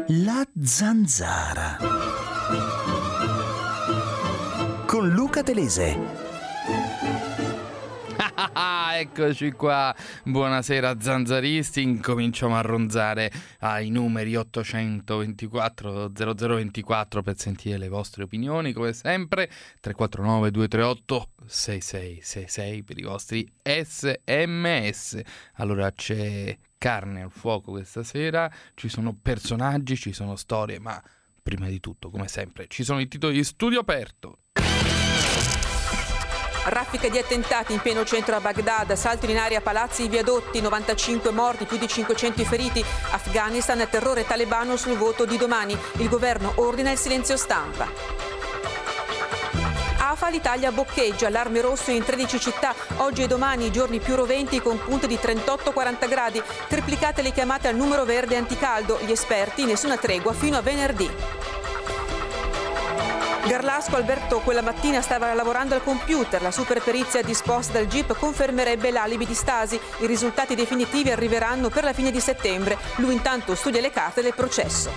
La zanzara con Luca Telese. Eccoci qua, buonasera zanzaristi, incominciamo a ronzare ai numeri 824 0024 per sentire le vostre opinioni, come sempre 349 238 6666 per i vostri SMS. Allora c'è carne al fuoco questa sera, ci sono personaggi, ci sono storie, ma prima di tutto, come sempre, ci sono i titoli di Studio Aperto. Raffica di attentati in pieno centro a Baghdad, saltano in aria palazzi e viadotti, 95 morti, più di 500 feriti. Afghanistan, terrore talebano sul voto di domani. Il governo ordina il silenzio stampa. AFA, l'Italia boccheggia, allarme rosso in 13 città. Oggi e domani i giorni più roventi con punte di 38-40 gradi. Triplicate le chiamate al numero verde anticaldo. Gli esperti, nessuna tregua fino a venerdì. Garlasco, Alberto quella mattina stava lavorando al computer. La super perizia disposta dal GIP confermerebbe l'alibi di Stasi. I risultati definitivi arriveranno per la fine di settembre. Lui intanto studia le carte del processo.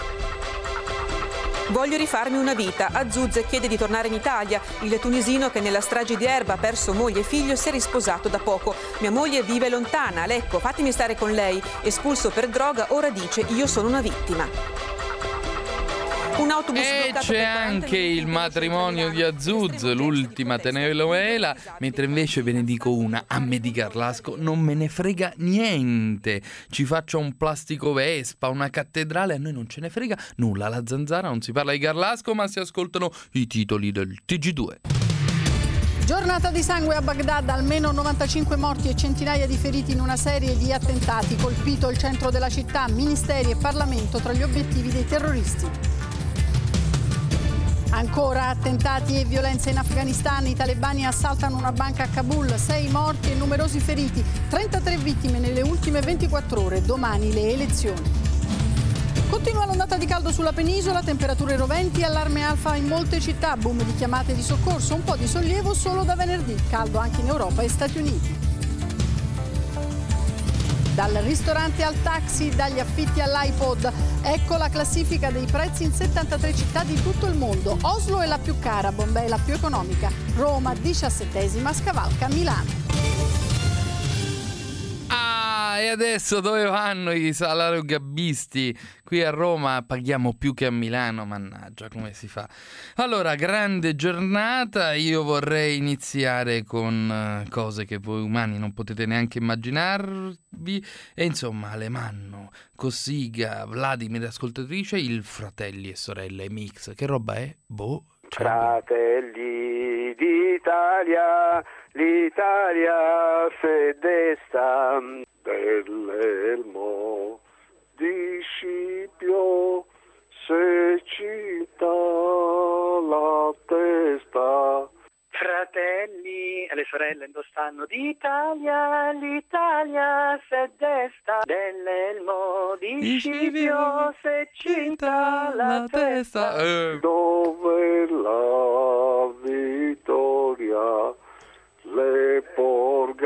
Voglio rifarmi una vita. Azouz chiede di tornare in Italia. Il tunisino che nella strage di Erba ha perso moglie e figlio si è risposato da poco. Mia moglie vive lontana, a Lecco, fatemi stare con lei. Espulso per droga, ora dice io sono una vittima. Un autobus e c'è anche il matrimonio di Azouz, l'ultima telenovela, mentre invece ve ne dico una, a me di Garlasco non me ne frega niente. Ci faccia un plastico Vespa, una cattedrale, a noi non ce ne frega nulla. La zanzara non si parla di Garlasco, ma si ascoltano i titoli del TG2. Giornata di sangue a Baghdad, almeno 95 morti e centinaia di feriti in una serie di attentati. Colpito il centro della città, ministeri e Parlamento tra gli obiettivi dei terroristi. Ancora attentati e violenza in Afghanistan, i talebani assaltano una banca a Kabul, 6 morti e numerosi feriti, 33 vittime nelle ultime 24 ore, domani le elezioni. Continua l'ondata di caldo sulla penisola, temperature roventi, allarme alfa in molte città, boom di chiamate di soccorso, un po' di sollievo solo da venerdì, caldo anche in Europa e Stati Uniti. Dal ristorante al taxi, dagli affitti all'iPod, ecco la classifica dei prezzi in 73 città di tutto il mondo. Oslo è la più cara, Bombay la più economica, Roma 17ª, scavalca Milano. E adesso dove vanno i salariogabbisti? Qui a Roma paghiamo più che a Milano, mannaggia, come si fa? Allora, grande giornata, io vorrei iniziare con cose che voi umani non potete neanche immaginarvi, e insomma, Alemanno, Cossiga, Vladimir, ascoltatrice, il Fratelli e Sorelle Mix, che roba è? Boh. Fratelli d'Italia, l'Italia fedesta, dell'elmo di Scipio se cita la testa. Fratelli e le sorelle indostanno d'Italia, l'Italia se desta, dell'elmo di Scipio se cita la testa. Dove la vittoria le porga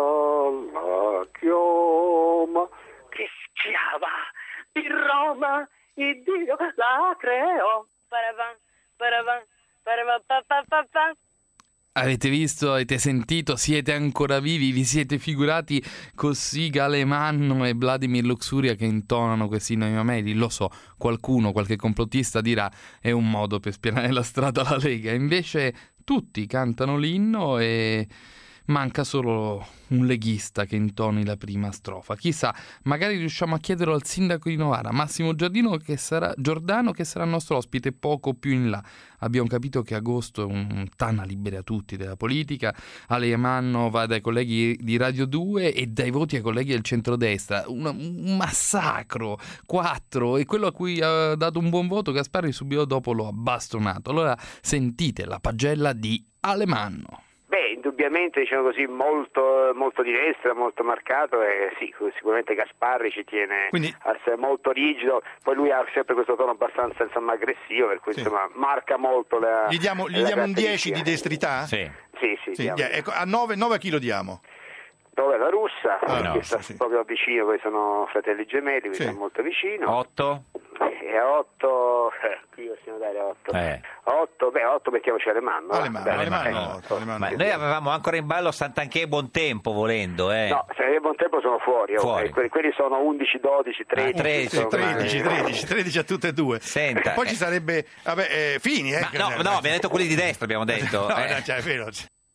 la chioma. Che schiava di Roma, il Dio la creò. Paravan, paravan, paravan, pa, pa, pa, pa. Avete visto, avete sentito, siete ancora vivi, vi siete figurati Cossiga, Alemanno e Vladimir Luxuria che intonano questi nomi ameri? Lo so, qualche complottista dirà è un modo per spianare la strada alla Lega, invece tutti cantano l'inno e manca solo un leghista che intoni la prima strofa. Chissà, magari riusciamo a chiederlo al sindaco di Novara, Massimo Giordano, che sarà nostro ospite poco più in là. Abbiamo capito che agosto è un tana libera a tutti della politica. Alemanno va dai colleghi di Radio 2 e dai voti ai colleghi del centrodestra. Un massacro, 4, e quello a cui ha dato un buon voto Gasparri subito dopo lo ha bastonato. Allora sentite la pagella di Alemanno. Beh, indubbiamente, diciamo così, molto di destra, molto marcato, e sì, sicuramente Gasparri ci tiene a essere molto rigido, poi lui ha sempre questo tono abbastanza, insomma, aggressivo, per cui insomma marca molto la... Gli diamo un 10 di destrità? Sì. Ecco, a 9 a chi lo diamo? Dove la Russa, che no, sta proprio vicino, poi sono fratelli gemelli, quindi sono molto vicino. 8? E 8, qui possiamo dare 8. 8 mettiamoci Alemanno. Alemanno. Ma noi avevamo ancora in ballo Santanchè e Bontempo, volendo. No, Santanchè e Bontempo sono fuori. Quelli sono 11, 12, 13. 13 a tutte e due. Senta, poi ci sarebbe, Fini. No, abbiamo detto quelli di destra, abbiamo detto. È vero.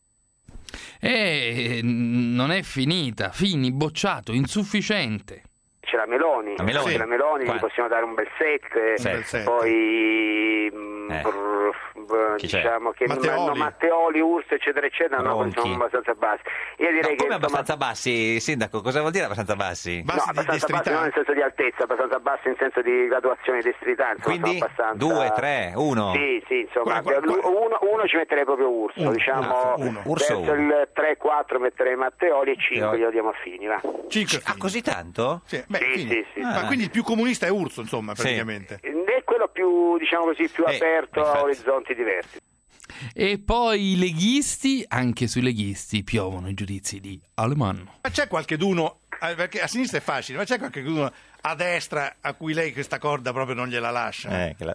Non è finita. Fini, bocciato, insufficiente. C'è la Meloni, gli possiamo dare un bel 7, poi diciamo che Matteoli, Urso eccetera sono abbastanza bassi. Io direi come abbastanza bassi, Sindaco? Cosa vuol dire abbastanza bassi? Abbastanza bassi non nel senso di altezza, abbastanza bassi in senso di graduazione di destrità. Quindi abbastanza... 2, 3, 1? Sì, insomma, uno ci metterei proprio Urso, diciamo, verso il 3-4 metterei Matteoli e 5 glielo diamo a Fini, va. 5 così tanto? Sì. Ma quindi il più comunista è Urso, insomma, praticamente. È quello più, diciamo così, più aperto a orizzonti diversi. E poi i leghisti, anche sui leghisti piovono i giudizi di Alemanno. Ma c'è qualcheduno, perché a sinistra è facile, ma c'è qualcheduno a destra a cui lei questa corda proprio non gliela lascia?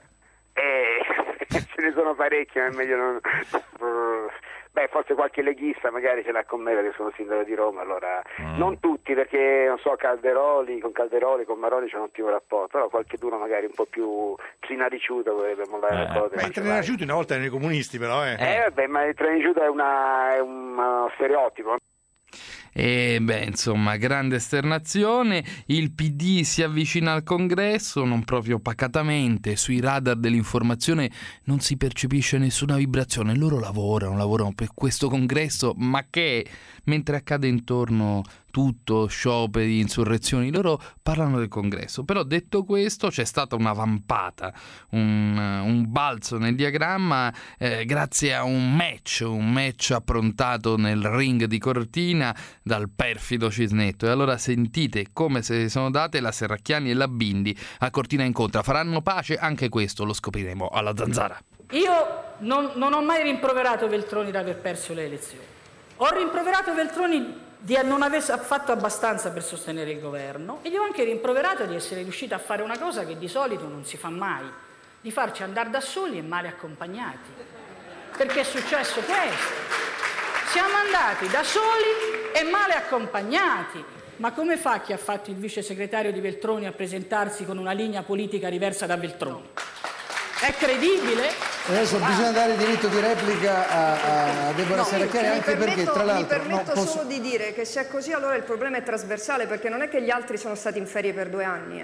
Ce ne sono parecchi, ma è meglio non... forse qualche leghista magari ce l'ha con me perché sono sindaco di Roma, allora non tutti, perché non so, con Maroni c'è un ottimo rapporto, però qualcheduno magari un po' più trinariciuto potrebbe mollare le cose. Ma i trinariciuti una volta erano i comunisti, però ma il trinariciuto è uno stereotipo. E insomma, grande esternazione. Il PD si avvicina al congresso, non proprio pacatamente. Sui radar dell'informazione non si percepisce nessuna vibrazione. Loro lavorano per questo congresso, ma che mentre accade intorno tutto, scioperi, insurrezioni, loro parlano del congresso. Però detto questo, c'è stata una vampata, un balzo nel diagramma grazie a un match approntato nel ring di Cortina dal perfido Cisnetto. E allora sentite come se sono date la Serracchiani e la Bindi a Cortina Incontra. Faranno pace? Anche questo lo scopriremo alla Zanzara. Io non ho mai rimproverato Veltroni di aver perso le elezioni. Ho rimproverato Veltroni di non aver fatto abbastanza per sostenere il governo e gli ho anche rimproverato di essere riuscito a fare una cosa che di solito non si fa mai, di farci andare da soli e male accompagnati. Perché è successo questo. Siamo andati da soli e male accompagnati. Ma come fa chi ha fatto il vice segretario di Veltroni a presentarsi con una linea politica diversa da Veltroni? È credibile? Adesso bisogna dare diritto di replica a Deborah Serracchiani, anche perché tra l'altro... Mi permetto solo di dire che se è così allora il problema è trasversale, perché non è che gli altri sono stati in ferie per 2 anni.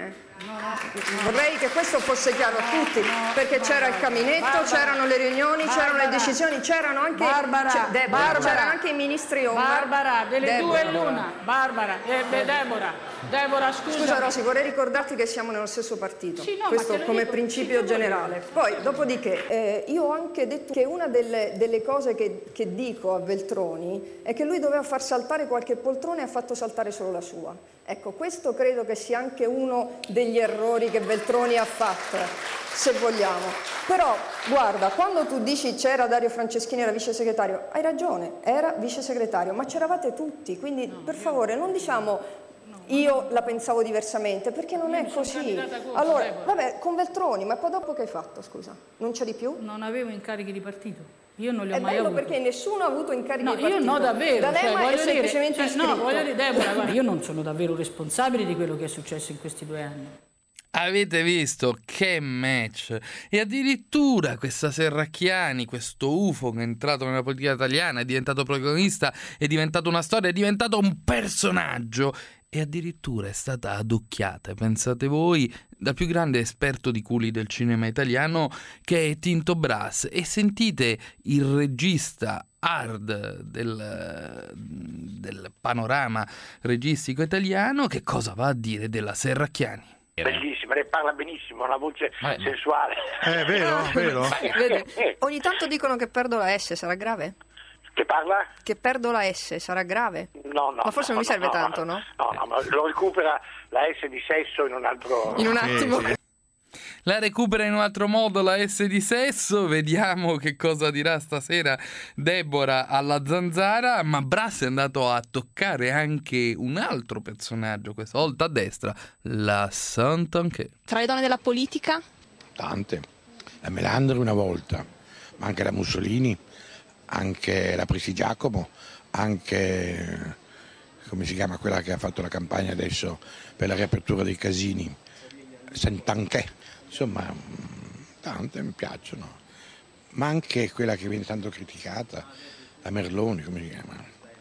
Vorrei che questo fosse chiaro a tutti, perché c'era il caminetto, c'erano le riunioni, c'erano le decisioni, c'erano anche... c'erano anche i ministri Omar. Barbara, delle due l'una. Barbara, Deborah, scusa Rosy, vorrei ricordarti che siamo nello stesso partito, questo come principio generale. Poi, dopodiché, io ho anche detto che una delle cose che dico a Veltroni è che lui doveva far saltare qualche poltrona e ha fatto saltare solo la sua. Ecco, questo credo che sia anche uno degli errori che Veltroni ha fatto, se vogliamo. Però, guarda, quando tu dici c'era Dario Franceschini, era vice segretario, hai ragione, era vice segretario, ma c'eravate tutti, quindi per favore non diciamo... Io la pensavo diversamente, perché non è così. Allora, vabbè, con Veltroni, ma poi dopo che hai fatto, scusa? Non c'eri più? Non avevo incarichi di partito. Io non li ho mai avuti. È bello perché nessuno ha avuto incarichi di partito. Io no, davvero. D'Alema è semplicemente iscritto. No, voglio dire, Deborah, guarda, io non sono davvero responsabile di quello che è successo in questi 2 anni. Avete visto che match? E addirittura questa Serracchiani, questo UFO che è entrato nella politica italiana, è diventato protagonista, è diventato una storia, è diventato un personaggio e addirittura è stata adocchiata, pensate voi, dal più grande esperto di culi del cinema italiano che è Tinto Brass. E sentite il regista hard del panorama registico italiano che cosa va a dire della Serracchiani. Bellissima, lei parla benissimo, una voce sensuale. Vero? Vede, ogni tanto dicono che perdo la S, sarà grave? Che parla? Che perdo la S, sarà grave? No. Ma forse non mi serve tanto, no? No, ma lo recupera la S di sesso in un altro... In un attimo. Sì. La recupera in un altro modo la S di sesso, vediamo che cosa dirà stasera Deborah alla Zanzara, ma Brass è andato a toccare anche un altro personaggio, questa volta a destra, la Santanchè. Tra le donne della politica? Tante, la Melandri una volta, ma anche la Mussolini, anche la Prestigiacomo, anche, come si chiama quella che ha fatto la campagna adesso per la riapertura dei casini, Santanchè. Insomma, tante mi piacciono, ma anche quella che viene tanto criticata, la Merloni, come si chiama.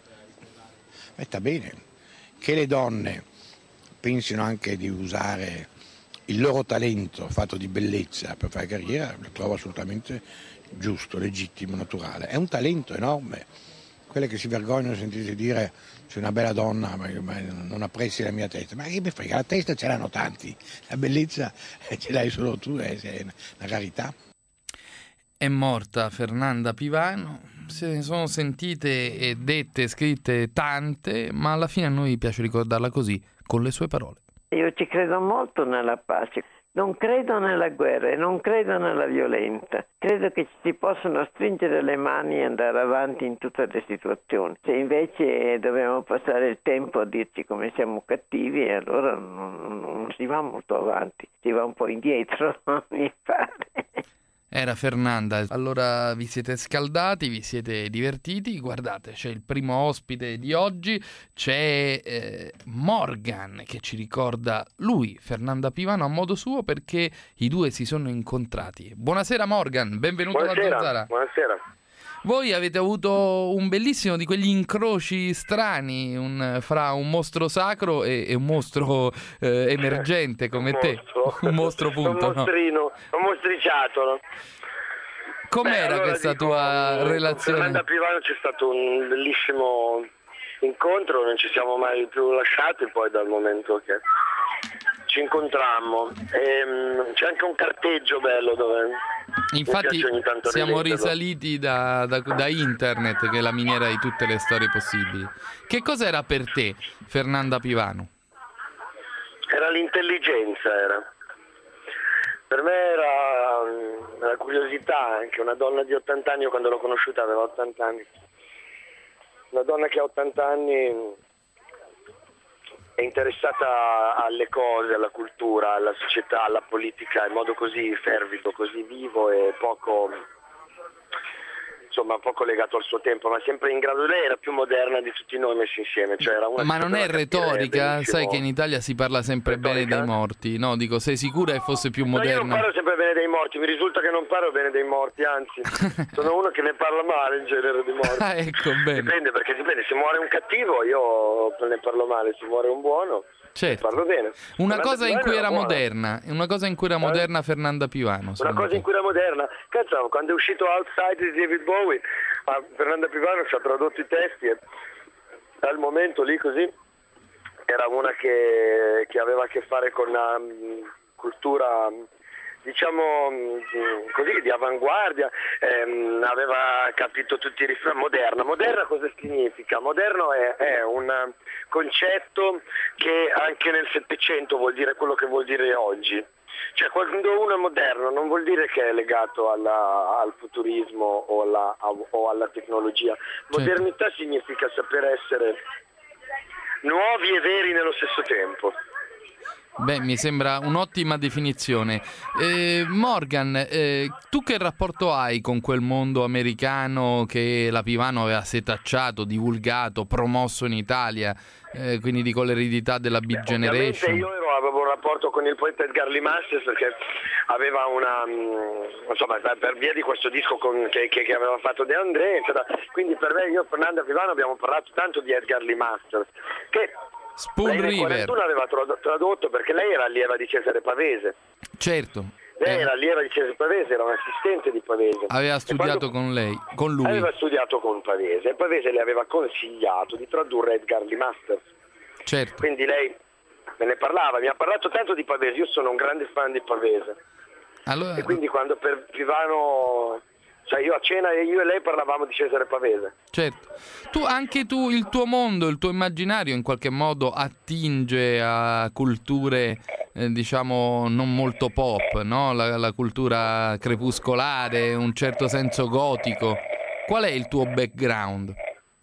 Sta bene che le donne pensino anche di usare il loro talento fatto di bellezza per fare carriera, lo trovo assolutamente giusto, legittimo, naturale. È un talento enorme. Quelle che si vergognano sentirsi dire c'è una bella donna ma non apprezzi la mia testa, ma che mi frega, la testa ce l'hanno tanti, la bellezza ce l'hai solo tu, è una rarità. È morta Fernanda Pivano, se ne sono sentite e dette, scritte tante, ma alla fine a noi piace ricordarla così, con le sue parole. Io ci credo molto nella pace. Non credo nella guerra e non credo nella violenza. Credo che ci si possano stringere le mani e andare avanti in tutte le situazioni. Se invece dobbiamo passare il tempo a dirci come siamo cattivi, allora non si va molto avanti, si va un po' indietro, mi pare. Era Fernanda. Allora vi siete scaldati, vi siete divertiti, guardate, c'è il primo ospite di oggi, c'è Morgan che ci ricorda lui, Fernanda Pivano, a modo suo, perché i due si sono incontrati. Buonasera Morgan, benvenuto alla Zanzara. Buonasera. Voi avete avuto un bellissimo di quegli incroci strani fra un mostro sacro e un mostro emergente come te. Un mostro punto. Un mostrino, un mostriciattolo. Com'era questa tua relazione? Con Fernanda Pivano c'è stato un bellissimo incontro, non ci siamo mai più lasciati poi dal momento che ci incontrammo. C'è anche un carteggio bello dove infatti siamo risaliti da internet, che è la miniera di tutte le storie possibili. Che cos'era per te Fernanda Pivano? Era l'intelligenza, per me era la curiosità, anche una donna di 80 anni, io quando l'ho conosciuta aveva 80 anni, una donna che ha 80 anni è interessata alle cose, alla cultura, alla società, alla politica in modo così fervido, così vivo e poco legato al suo tempo, ma sempre in grado. Lei era più moderna di tutti noi messi insieme, cioè era una. Ma non è retorica? Sai che in Italia si parla sempre bene dei morti, no? Dico, sei sicura che fosse più moderna? No, io non parlo sempre bene dei morti, mi risulta che non parlo bene dei morti, anzi sono uno che ne parla male in genere dei morti. Ecco, bene. Dipende, se muore un cattivo io ne parlo male, se muore un buono certo. Parlo bene. Una cosa in cui era moderna, Fernanda Pivano. Una cosa in cui era moderna, cazzo, quando è uscito Outside di David Bowie, Fernanda Pivano ci ha tradotto i testi e al momento lì così era una che aveva a che fare con la cultura, diciamo così, di avanguardia, aveva capito tutti i riflessi. Moderna cosa significa? Moderno è un concetto che anche nel Settecento vuol dire quello che vuol dire oggi. Cioè quando uno è moderno non vuol dire che è legato al futurismo o alla tecnologia. Modernità significa saper essere nuovi e veri nello stesso tempo. Beh, mi sembra un'ottima definizione. Morgan, tu che rapporto hai con quel mondo americano che la Pivano aveva setacciato, divulgato, promosso in Italia, quindi dico l'eredità della Big Generation? Io avevo un rapporto con il poeta Edgar Lee Masters perché aveva per via di questo disco che aveva fatto De André, eccetera. Quindi per me, io e Fernanda Pivano abbiamo parlato tanto di Edgar Lee Masters, che Spoon lei nel River 41 aveva tradotto, perché lei era allieva di Cesare Pavese. Certo. Lei era allieva di Cesare Pavese, era un assistente di Pavese. Aveva studiato con lui. Aveva studiato con Pavese e Pavese le aveva consigliato di tradurre Edgar Lee Masters. Certo. Quindi lei me ne parlava, mi ha parlato tanto di Pavese, io sono un grande fan di Pavese. Allora... E quindi quando per Pivano... Cioè io a cena io e lei parlavamo di Cesare Pavese. Certo. Anche tu, il tuo mondo, il tuo immaginario in qualche modo attinge a culture diciamo, non molto pop, no? La cultura crepuscolare, un certo senso gotico. Qual è il tuo background?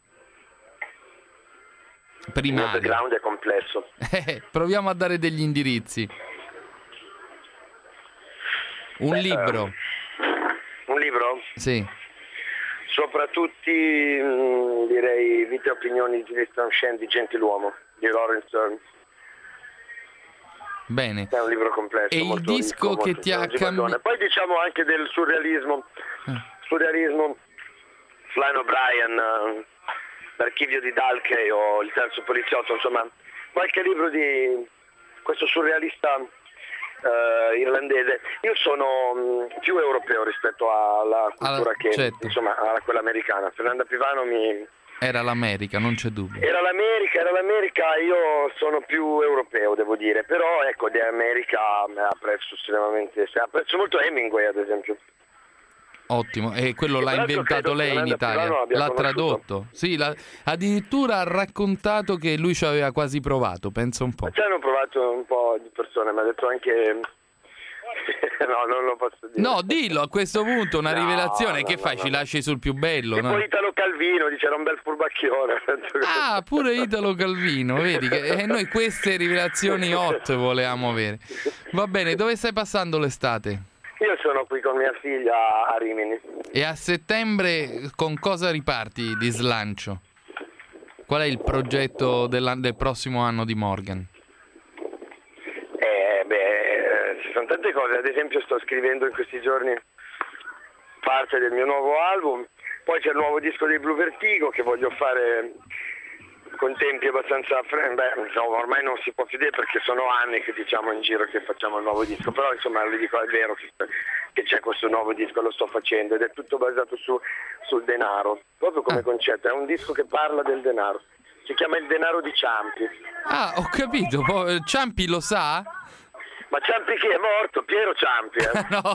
Primario. Il mio background è complesso. Proviamo a dare degli indirizzi. Un libro. Un libro? Sì. Soprattutto direi Vite e opinioni di Winston Shand di Gentiluomo di Lawrence Stern. Bene. È un libro complesso. E il disco che ti ha cambiato? Poi diciamo anche del surrealismo. Surrealismo, Flann O'Brien, L'Archivio di Dalkey o Il terzo poliziotto, insomma, qualche libro di questo surrealista irlandese. Io sono più europeo rispetto alla cultura insomma, a quella americana. Fernanda Pivano Era l'America, non c'è dubbio. Era l'America, io sono più europeo, devo dire, però ecco, di America apprezzo estremamente, apprezzo molto Hemingway, ad esempio. Ottimo, e quello l'ha inventato lei in Italia, l'ha tradotto. Sì, addirittura ha raccontato che lui ci aveva quasi provato, pensa un po'. Ci hanno provato un po' di persone, mi ha detto anche... No, non lo posso dire. No, dillo a questo punto, una rivelazione. Che fai? Ci lasci sul più bello, e no? poi Italo Calvino dice era un bel furbacchione. Ah, pure Italo Calvino, vedi che noi queste rivelazioni hot volevamo avere. Va bene, dove stai passando l'estate? Io sono qui con mia figlia a Rimini. E a settembre con cosa riparti di slancio? Qual è il progetto del prossimo anno di Morgan? Ci sono tante cose, ad esempio sto scrivendo in questi giorni parte del mio nuovo album, poi c'è il nuovo disco dei Blue Vertigo che voglio fare con tempi abbastanza ormai non si può più dire perché sono anni che diciamo in giro che facciamo il nuovo disco, però insomma vi dico è vero che c'è questo nuovo disco, lo sto facendo ed è tutto basato sul denaro, proprio come concetto, è un disco che parla del denaro, si chiama Il denaro di Ciampi. Ah, ho capito, Ciampi lo sa? Ma Ciampi chi è morto? Piero Ciampi. No,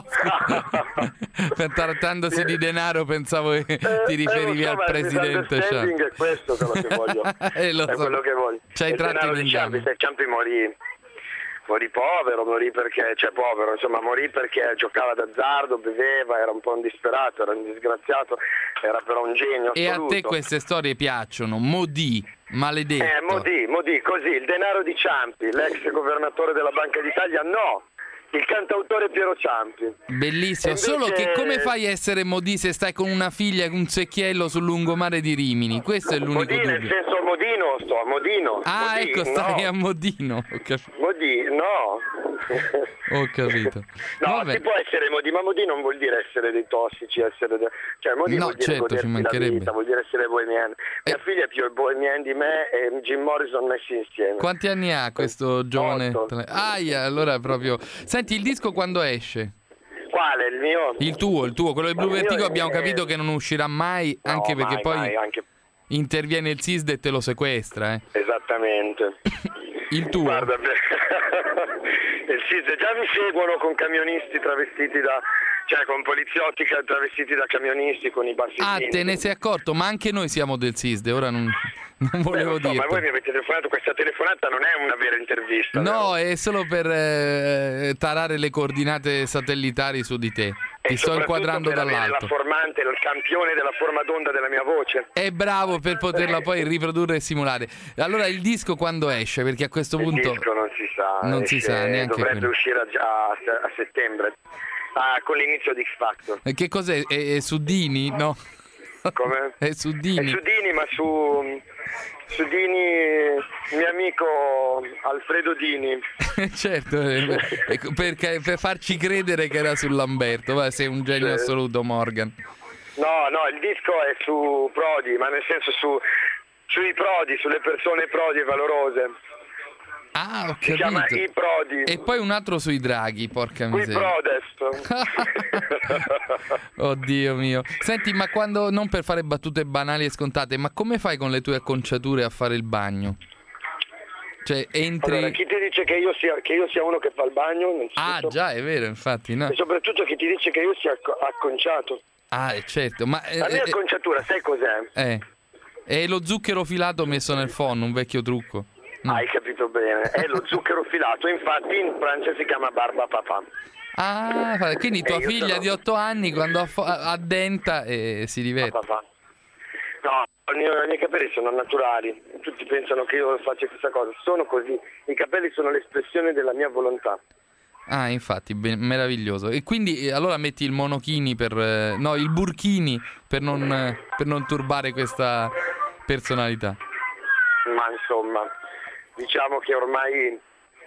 trattandosi di denaro pensavo che ti riferivi al presidente Ciampi. È questo quello che voglio. Quello che voglio. C'hai tratto in Ciampi, Ciampi morì povero, morì perché morì perché giocava d'azzardo, beveva, era un po' un disperato, era un disgraziato, era però un genio assoluto. E a te queste storie piacciono? Modì, maledetto. Modì, così, il denaro di Ciampi, l'ex governatore della Banca d'Italia, no, il cantautore Piero Ciampi. Bellissimo, invece... solo che come fai a essere Modì se stai con una figlia e un secchiello sul lungomare di Rimini? Questo è l'unico dubbio. Nel senso a Modino. Ah, Modì, ecco, stai a Modino. Modì, no. Ho capito. No, si può essere Modì, ma Modì non vuol dire essere dei tossici, cioè Modì vuol dire godersi la vita, vuol dire essere bohemian. Mia figlia è più bohemian di me e Jim Morrison messi insieme. Quanti anni ha questo giovane? Allora proprio. Senti, il disco quando esce? Quale? Il mio? Il tuo, quello del Blue Vertigo abbiamo capito che non uscirà mai, anche perché poi interviene il SISD e te lo sequestra. Esattamente. Il tuo? Guarda, il SISD già mi seguono con camionisti travestiti con poliziotti travestiti da camionisti con i bassi. Ah, te ne sei accorto? Ma anche noi siamo del SISD, ora non volevo dire. Ma voi mi avete telefonato, questa telefonata non è una vera intervista. No, è solo per tarare le coordinate satellitari su di te. Ti sto inquadrando dall'alto. Il campione della forma d'onda della mia voce. È bravo per poterla poi riprodurre e simulare. Allora il disco quando esce? Perché a questo punto... Il disco non si sa. Non si sa neanche. Dovrebbe uscire già a settembre. Con l'inizio di X Factor. Che cos'è? È su Dini? No? Come? È su Dini. È su Dini, ma su Dini, mio amico Alfredo Dini. Certo, per farci credere che era su Lamberto. Sei un genio assoluto, Morgan. No, il disco è su Prodi, ma nel senso sui Prodi, sulle persone Prodi e valorose. Ah, ho capito. Si chiama I Prodi. E poi un altro sui draghi, porca miseria. Oddio mio. Senti, ma quando, non per fare battute banali e scontate, ma come fai con le tue acconciature a fare il bagno? Cioè, entri... Allora, chi ti dice che io sia uno che fa il bagno? Già, è vero, infatti, no. E soprattutto chi ti dice che io sia acconciato. Ah, certo, ma... La mia acconciatura, sai cos'è? È lo zucchero filato messo nel phon, un vecchio trucco. Hai capito bene, è lo zucchero filato, infatti in Francia si chiama barba papà. Ah, quindi tua figlia di 8 anni quando addenta si diverte. No, i miei capelli sono naturali, tutti pensano che io faccia questa cosa, sono così, i capelli sono l'espressione della mia volontà. Ah, infatti, meraviglioso. E quindi allora metti il monochini il burkini per non turbare questa personalità. Ma insomma, diciamo che ormai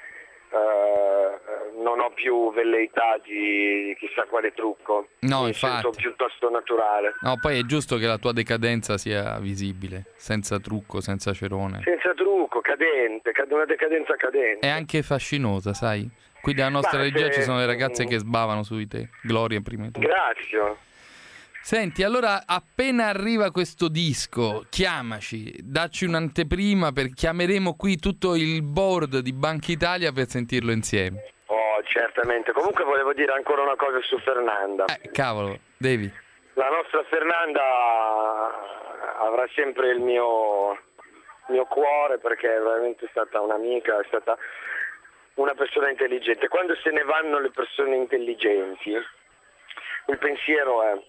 non ho più velleità di chissà quale trucco. No, mi infatti. sento piuttosto naturale. No, poi è giusto che la tua decadenza sia visibile, senza trucco, senza cerone. Senza trucco, cadente, una decadenza cadente. È anche fascinosa, sai? Qui dalla nostra regia ci sono le ragazze che sbavano su di te. Gloria prima di tutto. Grazie. Senti, allora appena arriva questo disco, chiamaci, dacci un'anteprima, chiameremo qui tutto il board di Banca Italia per sentirlo insieme. Oh, certamente. Comunque volevo dire ancora una cosa su Fernanda. Cavolo, devi. La nostra Fernanda avrà sempre il mio cuore, perché è veramente stata un'amica, è stata una persona intelligente. Quando se ne vanno le persone intelligenti, il pensiero è: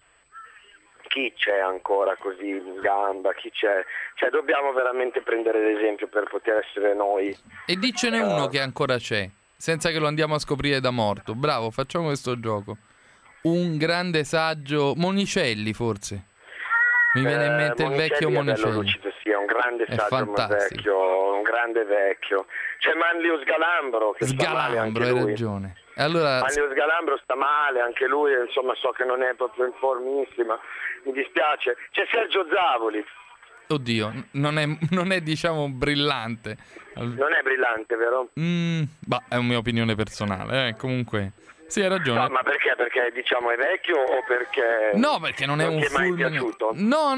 chi c'è ancora così in gamba, chi c'è? Cioè dobbiamo veramente prendere l'esempio per poter essere noi. E dicene uno che ancora c'è, senza che lo andiamo a scoprire da morto. Bravo, facciamo questo gioco. Un grande saggio, Monicelli forse. Mi viene in mente il vecchio Monicelli. Sì, è un grande saggio, un grande vecchio. C'è Manlio Sgalambro che sta male anche lui. Hai ragione. Allora... Manlio Sgalambro sta male anche lui, insomma so che non è proprio in formissima, mi dispiace. C'è Sergio Zavoli. Oddio, non è diciamo brillante. Non è brillante, vero? È una mia opinione personale, comunque. Sì, hai ragione. No, ma perché? Perché diciamo è vecchio o perché... No, perché non è un fulmine. Mai piaciuto? No,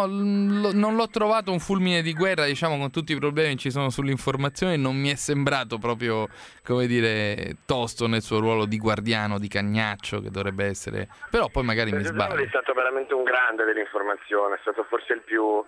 non l'ho trovato un fulmine di guerra, diciamo, con tutti i problemi che ci sono sull'informazione, non mi è sembrato proprio, come dire, tosto nel suo ruolo di guardiano, di cagnaccio che dovrebbe essere. Però poi magari mi sbaglio. È stato veramente un grande dell'informazione, è stato forse il più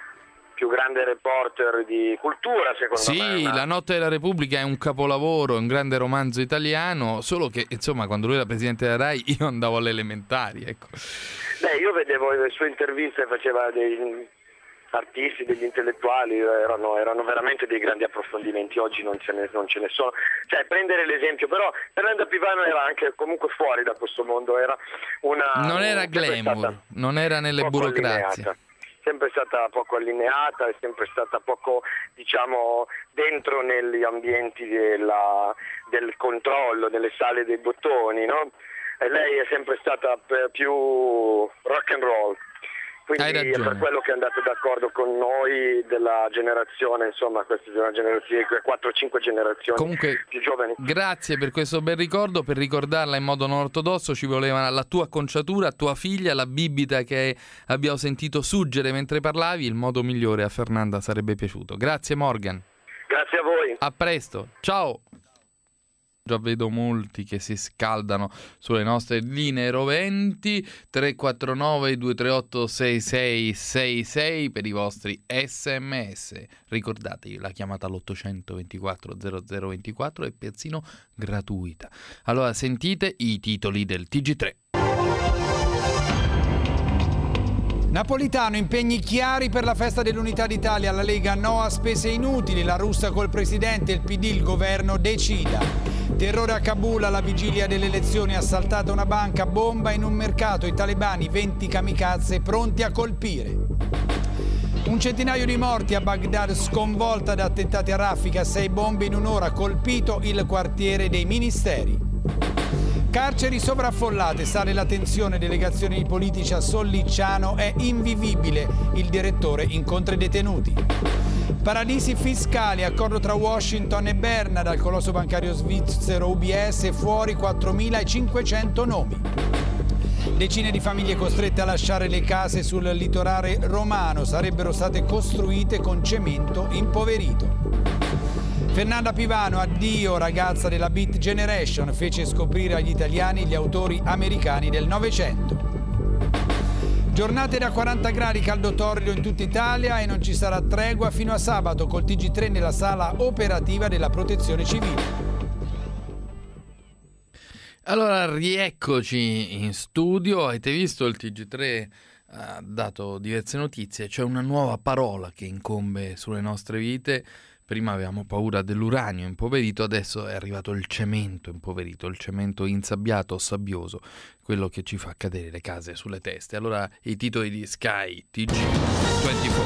grande reporter di cultura, secondo me. Sì, La notte della Repubblica è un capolavoro, è un grande romanzo italiano, solo che, insomma, quando lui era presidente della Rai io andavo alle elementari, ecco. Io vedevo le sue interviste, faceva degli artisti, degli intellettuali, erano veramente dei grandi approfondimenti. Oggi non ce ne sono. Cioè, prendere l'esempio, però Fernanda Pivano era anche comunque fuori da questo mondo, era non era glamour, non era nelle burocrazie. Sempre stata poco allineata, è sempre stata poco, diciamo, dentro negli ambienti del controllo, nelle sale dei bottoni, no? E lei è sempre stata più rock and roll. Quindi è per quello che è andato d'accordo con noi della generazione, insomma, questa è una generazione, 4-5 generazioni comunque, più giovani. Grazie per questo bel ricordo, per ricordarla in modo non ortodosso ci voleva la tua acconciatura, tua figlia, la bibita che abbiamo sentito suggere mentre parlavi, il modo migliore a Fernanda sarebbe piaciuto. Grazie Morgan. Grazie a voi. A presto, ciao. Già vedo molti che si scaldano sulle nostre linee roventi. 349 238 6666 per i vostri sms. Ricordatevi la chiamata all'800 24 0024 è persino gratuita. Allora sentite i titoli del TG3. Napolitano, impegni chiari per la festa dell'Unità d'Italia, la Lega no a spese inutili, la russa col presidente, il PD, il governo decida. Terrore a Kabul alla vigilia delle elezioni, assaltata una banca, bomba in un mercato, i talebani 20 kamikaze pronti a colpire. Un centinaio di morti a Baghdad, sconvolta da attentati a raffica, 6 bombe in un'ora, colpito il quartiere dei ministeri. Carceri sovraffollate, sale la tensione, delegazione di politici a Sollicciano, è invivibile, il direttore incontra i detenuti. Paradisi fiscali, accordo tra Washington e Berna, dal colosso bancario svizzero UBS fuori 4.500 nomi. Decine di famiglie costrette a lasciare le case sul litorale romano, sarebbero state costruite con cemento impoverito. Fernanda Pivano, addio ragazza della Beat Generation, fece scoprire agli italiani gli autori americani del Novecento. Giornate da 40 gradi, caldo torrido in tutta Italia e non ci sarà tregua fino a sabato col TG3 nella sala operativa della Protezione Civile. Allora, rieccoci in studio. Avete visto, il TG3 ha dato diverse notizie. C'è una nuova parola che incombe sulle nostre vite. Prima avevamo paura dell'uranio impoverito, adesso è arrivato il cemento impoverito, il cemento insabbiato, sabbioso, quello che ci fa cadere le case sulle teste. Allora, i titoli di Sky TG24.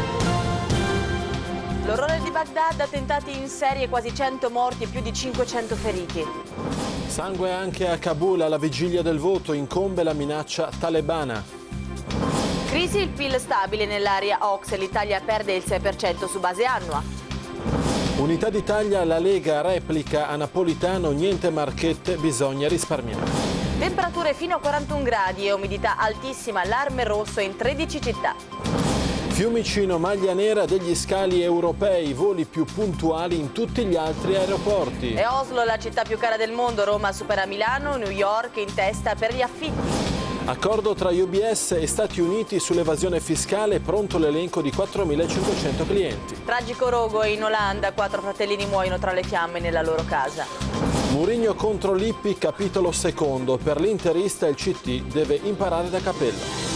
L'orrore di Baghdad, attentati in serie, quasi 100 morti e più di 500 feriti. Sangue anche a Kabul alla vigilia del voto, incombe la minaccia talebana. Crisi, il PIL stabile nell'area OCSE, l'Italia perde il 6% su base annua. Unità d'Italia, la Lega replica a Napolitano, niente marchette, bisogna risparmiare. Temperature fino a 41 gradi e umidità altissima, allarme rosso in 13 città. Fiumicino, maglia nera degli scali europei, voli più puntuali in tutti gli altri aeroporti. E Oslo, la città più cara del mondo, Roma supera Milano, New York in testa per gli affitti. Accordo tra UBS e Stati Uniti sull'evasione fiscale, pronto l'elenco di 4.500 clienti. Tragico rogo in Olanda, 4 fratellini muoiono tra le fiamme nella loro casa. Mourinho contro Lippi, capitolo secondo. Per l'interista il CT deve imparare da Capello.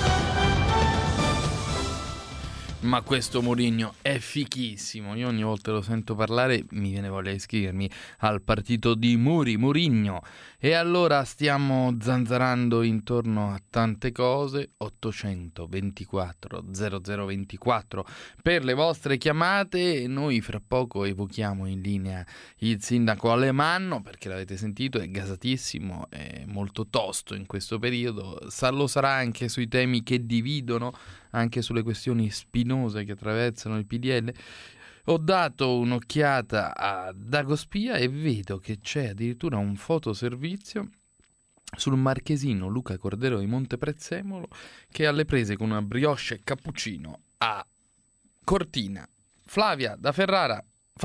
Ma questo Mourinho è fichissimo, io ogni volta lo sento parlare mi viene voglia di iscrivermi al partito di Mourinho. E allora stiamo zanzarando intorno a tante cose. 824 0024 per le vostre chiamate, e noi fra poco evochiamo in linea il sindaco Alemanno, perché l'avete sentito, è gasatissimo, è molto tosto in questo periodo, lo sarà anche sui temi che dividono, anche sulle questioni spinose che attraversano il PDL. Ho dato un'occhiata a Dagospia e vedo che c'è addirittura un fotoservizio sul marchesino Luca Cordero di Monteprezzemolo che ha alle prese con una brioche e cappuccino a Cortina. Flavio, da Ferrara.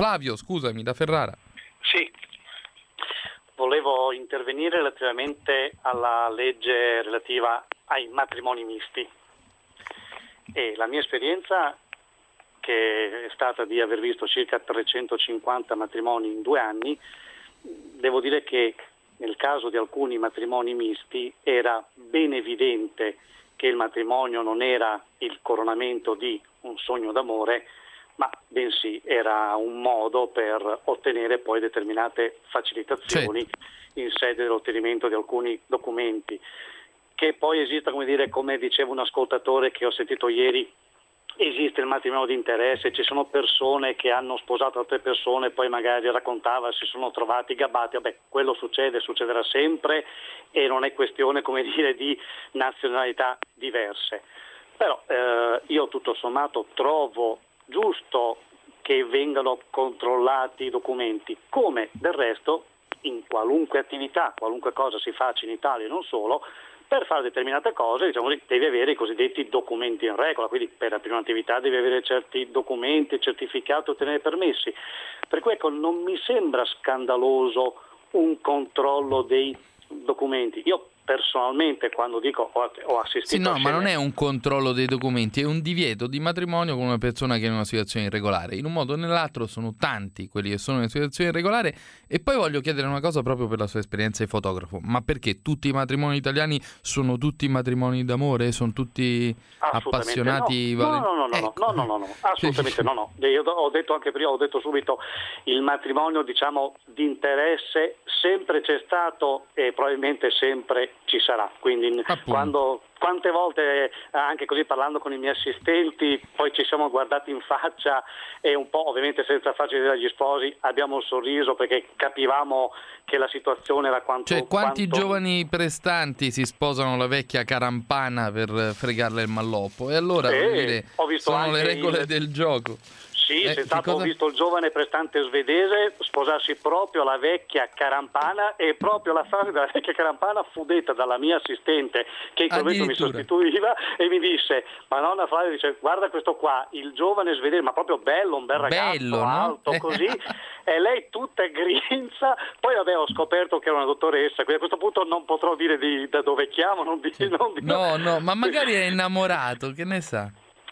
Sì, volevo intervenire relativamente alla legge relativa ai matrimoni misti. E la mia esperienza, che è stata di aver visto circa 350 matrimoni in 2 anni, devo dire che nel caso di alcuni matrimoni misti era ben evidente che il matrimonio non era il coronamento di un sogno d'amore, ma bensì era un modo per ottenere poi determinate facilitazioni in sede dell'ottenimento di alcuni documenti. Che poi esista, come diceva un ascoltatore che ho sentito ieri, esiste il matrimonio di interesse, ci sono persone che hanno sposato altre persone, poi magari raccontava si sono trovati gabbati, quello succederà sempre e non è questione di nazionalità diverse. Però io tutto sommato trovo giusto che vengano controllati i documenti, come del resto in qualunque attività, qualunque cosa si faccia in Italia e non solo. Per fare determinate cose, devi avere i cosiddetti documenti in regola, quindi per la prima attività devi avere certi documenti, certificati, ottenere permessi. Per cui non mi sembra scandaloso un controllo dei documenti. Io personalmente, quando dico ho assistito ma non è un controllo dei documenti, è un divieto di matrimonio con una persona che è in una situazione irregolare. In un modo o nell'altro sono tanti quelli che sono in una situazione irregolare. E poi voglio chiedere una cosa proprio per la sua esperienza di fotografo: ma perché tutti i matrimoni italiani sono tutti matrimoni d'amore? Sono tutti appassionati? No, assolutamente no. Io ho detto anche prima, ho detto subito, il matrimonio di interesse sempre c'è stato e probabilmente sempre ci sarà, quindi quante volte anche così parlando con i miei assistenti poi ci siamo guardati in faccia e un po', ovviamente senza farci vedere agli sposi, abbiamo un sorriso perché capivamo che la situazione era quanti giovani prestanti si sposano la vecchia carampana per fregarle il malloppo, e allora ho visto sono le regole del gioco. Sì, ho visto il giovane prestante svedese sposarsi proprio la vecchia Carampana, e proprio la frase della vecchia Carampana fu detta dalla mia assistente che in quel momento mi sostituiva e mi disse: ma nonna Flavia, dice, guarda questo qua, il giovane svedese, ma proprio bello, un bel ragazzo, alto, no? Così, e lei tutta grinza. Poi vabbè, ho scoperto che era una dottoressa, quindi a questo punto non potrò dire da dove chiamo, No, ma magari è innamorato, che ne sa?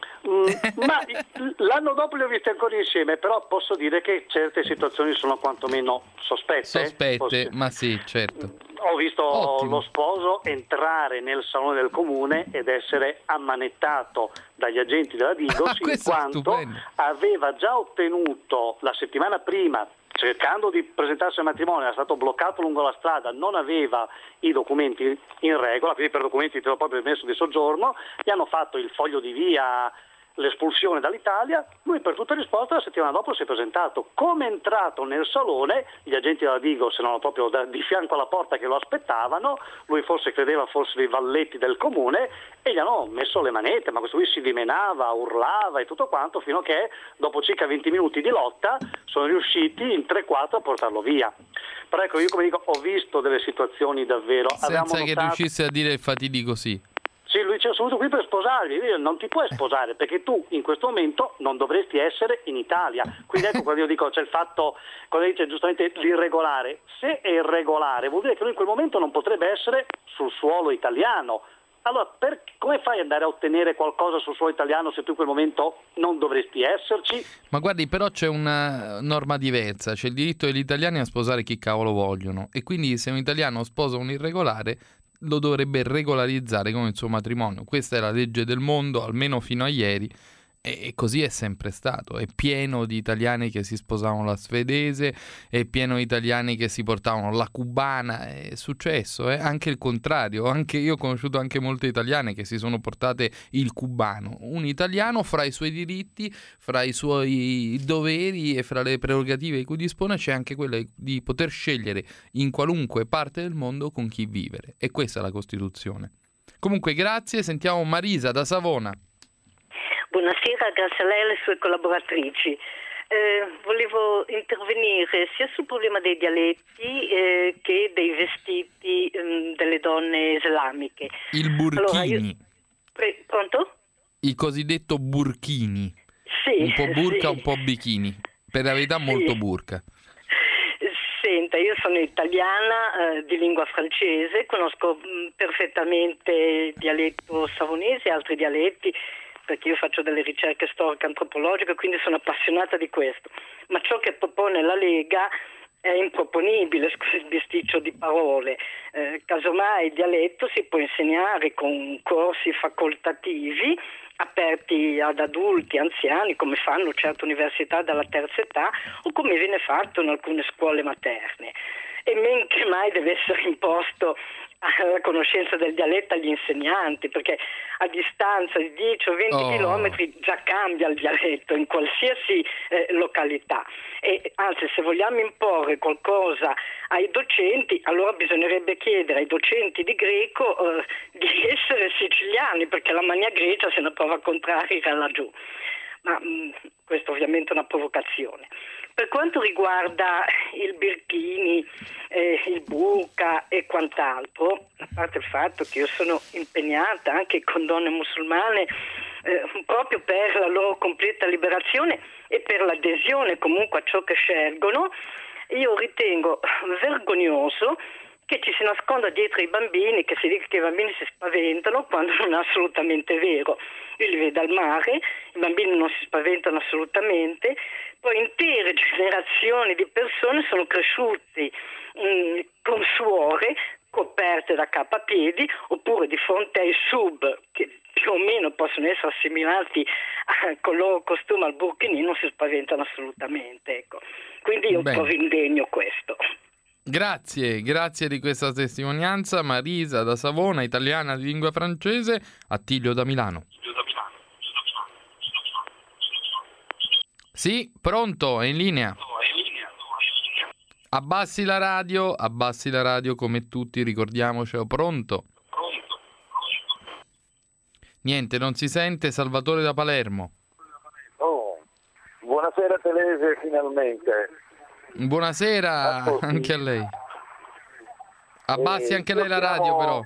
Ma l'anno dopo li ho visti ancora insieme, però posso dire che certe situazioni sono quantomeno sospette. Ma sì, certo. Ho visto lo sposo entrare nel salone del comune ed essere ammanettato dagli agenti della Digos in quanto aveva già ottenuto la settimana prima, cercando di presentarsi al matrimonio, era stato bloccato lungo la strada, non aveva i documenti in regola, quindi per documenti te lo proprio permesso di soggiorno, gli hanno fatto il foglio di via, l'espulsione dall'Italia, lui per tutta risposta la settimana dopo si è presentato. Come è entrato nel salone, gli agenti della Digos erano proprio di fianco alla porta che lo aspettavano, lui forse credeva fossero i valletti del comune e gli hanno messo le manette, ma questo lui si dimenava, urlava e tutto quanto, fino a che dopo circa 20 minuti di lotta sono riusciti in 3-4 a portarlo via. Però ecco, io come dico, ho visto delle situazioni davvero... Senza che riuscisse a dire il fatidico sì. Sì, lui ci è assoluto qui per sposarmi, non ti puoi sposare perché tu in questo momento non dovresti essere in Italia. Quindi ecco quando io dico c'è il fatto, quando dice giustamente l'irregolare, se è irregolare vuol dire che lui in quel momento non potrebbe essere sul suolo italiano. Allora come fai ad andare a ottenere qualcosa sul suolo italiano se tu in quel momento non dovresti esserci? Ma guardi, però c'è una norma diversa, c'è il diritto degli italiani a sposare chi cavolo vogliono, e quindi se un italiano sposa un irregolare lo dovrebbe regolarizzare come il suo matrimonio. Questa è la legge del mondo, almeno fino a ieri, e così è sempre stato. È pieno di italiani che si sposavano la svedese, è pieno di italiani che si portavano la cubana, è successo, anche il contrario. Anche io ho conosciuto anche molte italiane che si sono portate il cubano. Un italiano, fra i suoi diritti, fra i suoi doveri e fra le prerogative di cui dispone, c'è anche quella di poter scegliere in qualunque parte del mondo con chi vivere, e questa è la Costituzione. Comunque grazie, sentiamo Marisa da Savona. Buonasera, grazie a lei e alle sue collaboratrici. Volevo intervenire sia sul problema dei dialetti che dei vestiti delle donne islamiche. Il burkini. Allora, pronto? Il cosiddetto burkini. Sì. Un po' burka, sì. Un po' bikini. Per la verità molto burka. Senta, io sono italiana di lingua francese, conosco perfettamente il dialetto savonese e altri dialetti, perché io faccio delle ricerche storiche antropologiche, quindi sono appassionata di questo. Ma ciò che propone la Lega è improponibile, scusi il bisticcio di parole. Casomai il dialetto si può insegnare con corsi facoltativi aperti ad adulti, anziani, come fanno certe università dalla terza età o come viene fatto in alcune scuole materne. E men che mai deve essere imposto la conoscenza del dialetto agli insegnanti, perché a distanza di 10 o 20 chilometri già cambia il dialetto in qualsiasi località. E anzi, se vogliamo imporre qualcosa ai docenti, allora bisognerebbe chiedere ai docenti di greco di essere siciliani, perché la mania grecia se ne prova contraria laggiù. Ma questo ovviamente è una provocazione. Per quanto riguarda il burkini, il burka e quant'altro, a parte il fatto che io sono impegnata anche con donne musulmane proprio per la loro completa liberazione e per l'adesione comunque a ciò che scelgono, io ritengo vergognoso che ci si nasconda dietro i bambini, che si dica che i bambini si spaventano quando non è assolutamente vero. Io li vedo al mare, i bambini non si spaventano assolutamente, poi intere generazioni di persone sono cresciuti con suore coperte da capo a piedi oppure di fronte ai sub che più o meno possono essere assimilati con il loro costume al burkini, non si spaventano assolutamente, ecco. Quindi io un po' indegno questo. Grazie di questa testimonianza. Marisa da Savona, italiana di lingua francese. Attilio da Milano. Sì, pronto, è in linea. Abbassi la radio come tutti, ricordiamocelo. Pronto? Niente, non si sente. Salvatore da Palermo. Buonasera Telese, finalmente. Buonasera anche a lei. Abbassi anche lei la radio però.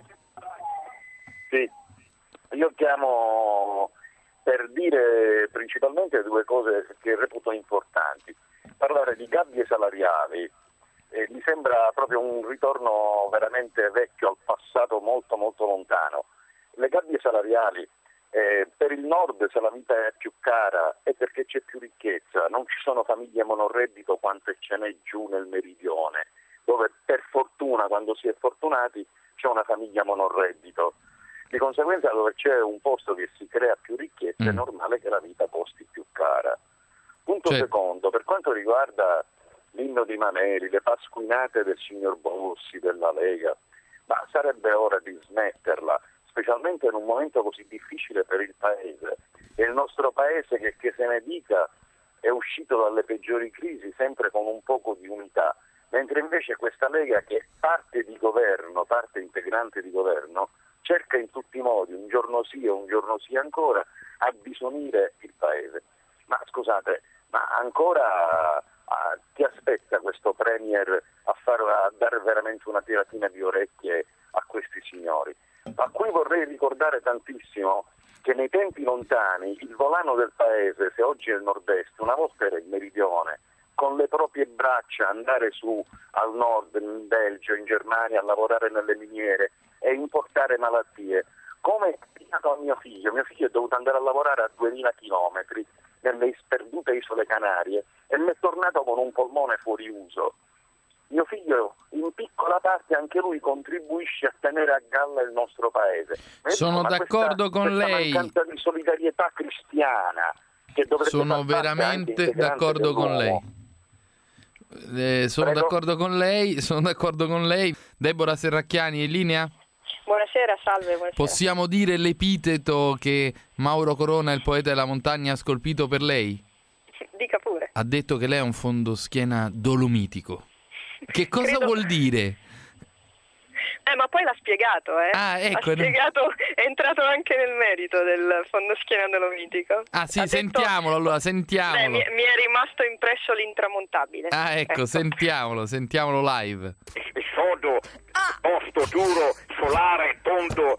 Sì, io chiamo per dire principalmente due cose che reputo importanti. Parlare di gabbie salariali mi sembra proprio un ritorno veramente vecchio al passato molto molto lontano. Le gabbie salariali per il nord, se la vita è più cara, è perché c'è più ricchezza, non ci sono famiglie monoreddito quante ce n'è giù nel meridione, dove per fortuna, quando si è fortunati, c'è una famiglia monoreddito. Di conseguenza, dove c'è un posto che si crea più ricchezza, è normale che la vita costi più cara. Punto secondo, per quanto riguarda l'inno di Mameli, le pasquinate del signor Bossi, della Lega, ma sarebbe ora di smetterla, specialmente in un momento così difficile per il Paese. E il nostro Paese, che se ne dica, è uscito dalle peggiori crisi sempre con un poco di unità, mentre invece questa Lega, che è parte di governo, parte integrante di governo, cerca in tutti i modi, un giorno sì e un giorno sì ancora, a disunire il Paese. Ma scusate, ma ancora ti aspetta questo Premier a dare veramente una tiratina di orecchie a questi signori? A cui vorrei ricordare tantissimo che nei tempi lontani il volano del Paese, se oggi è il nord-est, una volta era il meridione, con le proprie braccia andare su al nord, in Belgio, in Germania, a lavorare nelle miniere e importare malattie. Come è capitato a mio figlio è dovuto andare a lavorare a 2000 chilometri nelle sperdute isole Canarie e mi è tornato con un polmone fuori uso. Mio figlio in piccola parte anche lui contribuisce a tenere a galla il nostro Paese. Sono d'accordo con lei. Mancanza di solidarietà cristiana che dovrebbe sono veramente d'accordo con lei. Sono d'accordo con lei. Deborah Serracchiani in linea? Buonasera, salve. Buonasera. Possiamo dire l'epiteto che Mauro Corona, il poeta della montagna, ha scolpito per lei? Dica pure. Ha detto che lei è un fondoschiena dolomitico. Che cosa vuol dire? Ma poi l'ha spiegato, ecco, ha spiegato, è entrato anche nel merito del fondoschiena dolomitico. Sì, sentiamolo allora, sentiamolo. Mi è rimasto impresso l'intramontabile. Ecco, sentiamolo live. Sodo, posto duro, solare, tondo,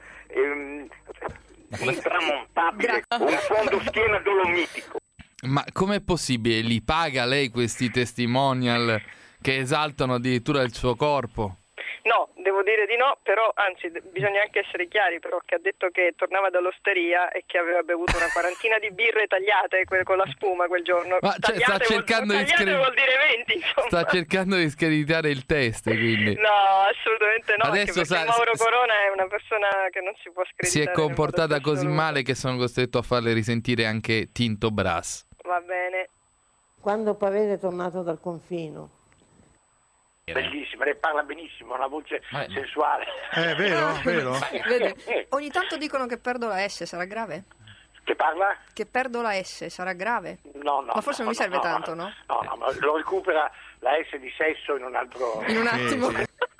intramontabile, un fondoschiena dolomitico. Ma com'è possibile? Li paga lei questi testimonial che esaltano addirittura il suo corpo? No, devo dire di no, però anzi bisogna anche essere chiari, però, che ha detto che tornava dall'osteria e che aveva bevuto una quarantina di birre tagliate con la spuma quel giorno. Ma sta cercando vuol dire 20, insomma. Sta cercando di screditare il test, quindi. No, assolutamente no. Adesso perché Mauro Corona è una persona che non si può screditare. Si è comportata così male che sono costretto a farle risentire anche Tinto Brass. Va bene. Quando Pavese è tornato dal confino. Bellissima, lei parla benissimo, ha una voce sensuale. Vero? Vede, ogni tanto dicono che perdo la S, sarà grave? Che parla? Che perdo la S, sarà grave? No. Ma forse non mi serve tanto, no? No, ma lo recupera la S di sesso in un altro... In un attimo.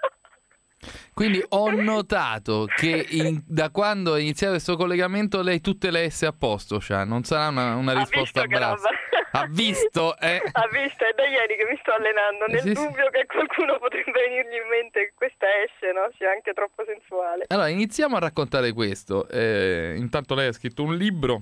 Quindi ho notato che da quando è iniziato questo collegamento lei tutte le S a posto c'ha, non sarà una risposta a braccio. Ha visto, Ha visto, è da ieri che mi sto allenando, nel dubbio che qualcuno potrebbe venirgli in mente che questa S, no, sia anche troppo sensuale. Allora, iniziamo a raccontare questo. Intanto lei ha scritto un libro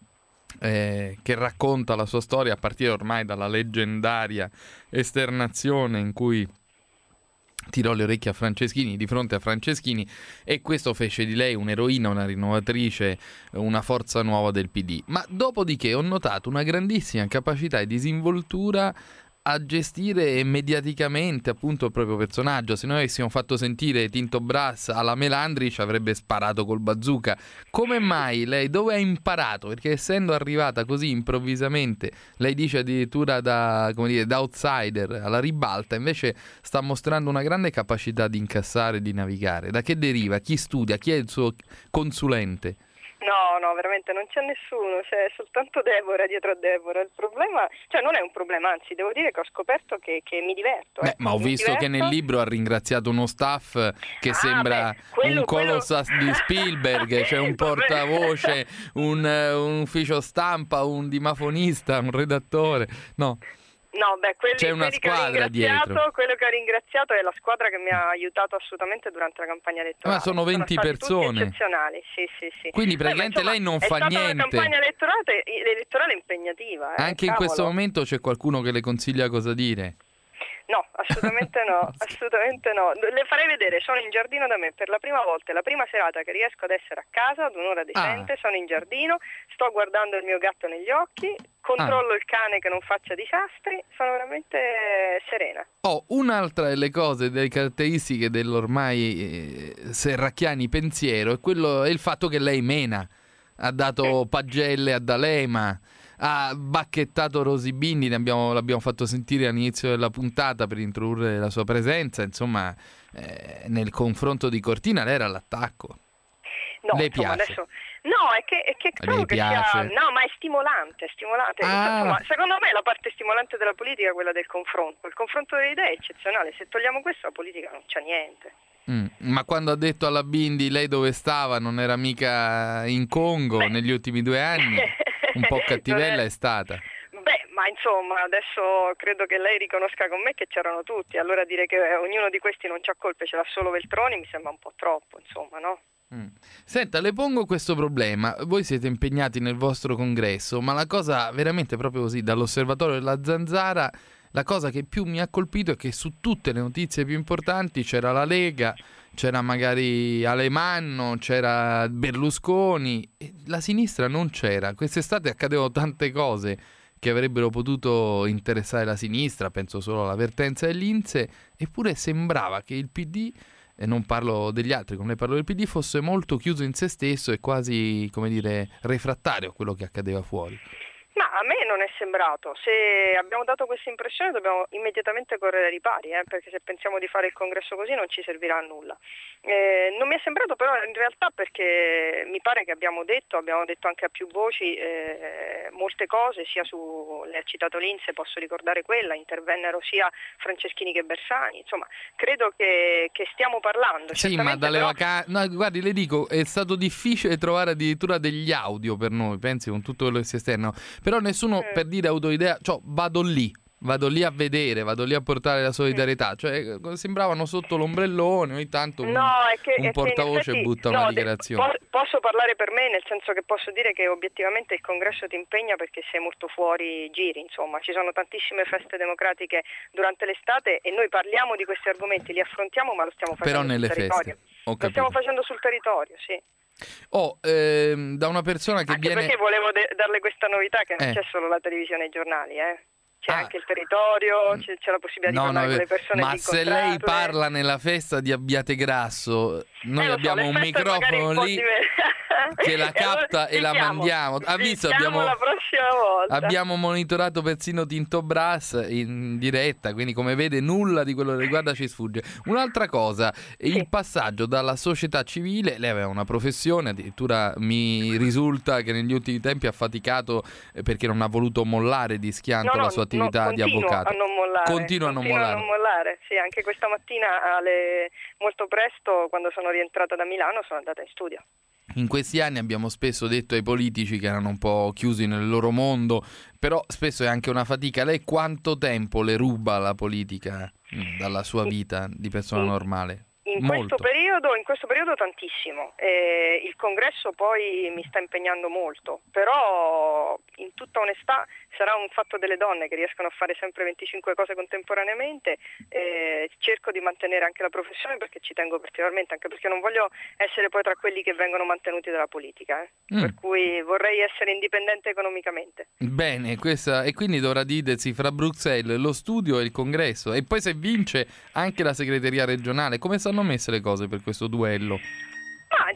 che racconta la sua storia a partire ormai dalla leggendaria esternazione in cui tirò le orecchie a Franceschini, di fronte a Franceschini, e questo fece di lei un'eroina, una rinnovatrice, una forza nuova del PD. Ma dopodiché ho notato una grandissima capacità e disinvoltura a gestire mediaticamente appunto il proprio personaggio. Se noi avessimo fatto sentire Tinto Brass alla Melandri ci avrebbe sparato col bazooka. Come mai lei dove ha imparato? Perché essendo arrivata così improvvisamente, lei dice addirittura da outsider alla ribalta, invece sta mostrando una grande capacità di incassare e di navigare. Da che deriva? Chi studia? Chi è il suo consulente? No, veramente non c'è nessuno, c'è soltanto Deborah dietro a Deborah. Il problema, cioè non è un problema, anzi devo dire che ho scoperto che mi diverto. Ma ho visto che nel libro ha ringraziato uno staff che sembra un colosso di Spielberg, c'è un portavoce, un ufficio stampa, un dimafonista, un redattore, no? No, c'è una squadra dietro. Quello che ho ringraziato è la squadra che mi ha aiutato assolutamente durante la campagna elettorale. Ma sono 20 persone. Eccezionali, sì. Quindi praticamente lei non fa niente. È stata una campagna elettorale impegnativa. Anche in questo momento c'è qualcuno che le consiglia cosa dire? No, assolutamente no, assolutamente no. Le farei vedere, sono in giardino da me per la prima volta, è la prima serata che riesco ad essere a casa ad un'ora decente, sono in giardino, sto guardando il mio gatto negli occhi, controllo il cane che non faccia disastri, sono veramente serena. Un'altra delle cose, delle caratteristiche dell'ormai serracchiani pensiero è il fatto che lei mena, ha dato pagelle a D'Alema, ha bacchettato Rosy Bindi, l'abbiamo fatto sentire all'inizio della puntata per introdurre la sua presenza, insomma nel confronto di Cortina lei era all'attacco. No, le piace? Adesso... No, è che trovo che sia... No, ma è stimolante. Insomma, secondo me la parte stimolante della politica è quella del confronto. Il confronto delle idee è eccezionale, se togliamo questo la politica non c'è niente. Ma quando ha detto alla Bindi lei dove stava, non era mica in Congo negli ultimi 2 anni, un po' cattivella è stata. Ma insomma adesso credo che lei riconosca con me che c'erano tutti, allora dire che ognuno di questi non c'ha colpe, ce l'ha solo Veltroni mi sembra un po' troppo, insomma, no? Senta, le pongo questo problema. Voi siete impegnati nel vostro congresso, ma la cosa veramente proprio così, dall'osservatorio della Zanzara, la cosa che più mi ha colpito è che su tutte le notizie più importanti c'era la Lega, c'era magari Alemanno, c'era Berlusconi, e la sinistra non c'era. Quest'estate accadevano tante cose che avrebbero potuto interessare la sinistra, penso solo alla vertenza dell'Inse, eppure sembrava che il PD, e non parlo degli altri, come parlo del PD, fosse molto chiuso in se stesso e quasi, come dire, refrattario a quello che accadeva fuori. Ma a me non è sembrato, se abbiamo dato questa impressione dobbiamo immediatamente correre ai ripari, perché se pensiamo di fare il congresso così non ci servirà a nulla. Non mi è sembrato però in realtà perché mi pare che abbiamo detto anche a più voci molte cose, sia lei ha citato l'Inse, posso ricordare quella, intervennero sia Franceschini che Bersani, insomma credo che stiamo parlando. Sì, ma dalle vacanze, no, guardi, le dico, è stato difficile trovare addirittura degli audio per noi, pensi, con tutto quello che si esterno. Però nessuno per dire autoidea, vado lì a vedere, vado lì a portare la solidarietà, cioè sembravano sotto l'ombrellone, ogni tanto un portavoce effetti, butta una dichiarazione. Posso parlare per me, nel senso che posso dire che obiettivamente il congresso ti impegna perché sei molto fuori giri, insomma, ci sono tantissime feste democratiche durante l'estate e noi parliamo di questi argomenti, li affrontiamo, ma lo stiamo facendo sul territorio. Lo stiamo facendo sul territorio, sì. Da una persona che anche perché volevo darle questa novità che non c'è solo la televisione e i giornali, c'è anche il territorio, c'è la possibilità di parlare con le persone. Ma se lei parla nella festa di Abbiategrasso, noi abbiamo un microfono lì che la capta e la mandiamo. Ha visto? La prossima volta. Abbiamo monitorato persino Tinto Brass in diretta, quindi come vede nulla di quello che riguarda ci sfugge. Un'altra cosa, il passaggio dalla società civile, lei aveva una professione, addirittura mi risulta che negli ultimi tempi ha faticato perché non ha voluto mollare di schianto la sua attività di avvocato. Continua a non mollare. Sì, anche questa mattina molto presto, quando sono rientrata da Milano, sono andata in studio. In questi anni abbiamo spesso detto ai politici che erano un po' chiusi nel loro mondo, però spesso è anche una fatica. Lei quanto tempo le ruba la politica dalla sua vita di persona normale? In questo periodo tantissimo, il congresso poi mi sta impegnando molto, però in tutta onestà sarà un fatto delle donne che riescono a fare sempre 25 cose contemporaneamente, cerco di mantenere anche la professione perché ci tengo particolarmente, anche perché non voglio essere poi tra quelli che vengono mantenuti dalla politica, per cui vorrei essere indipendente economicamente. Bene, e quindi dovrà dividersi fra Bruxelles, lo studio e il congresso, e poi se vince anche la segreteria regionale. Come stanno messe le cose per questo duello?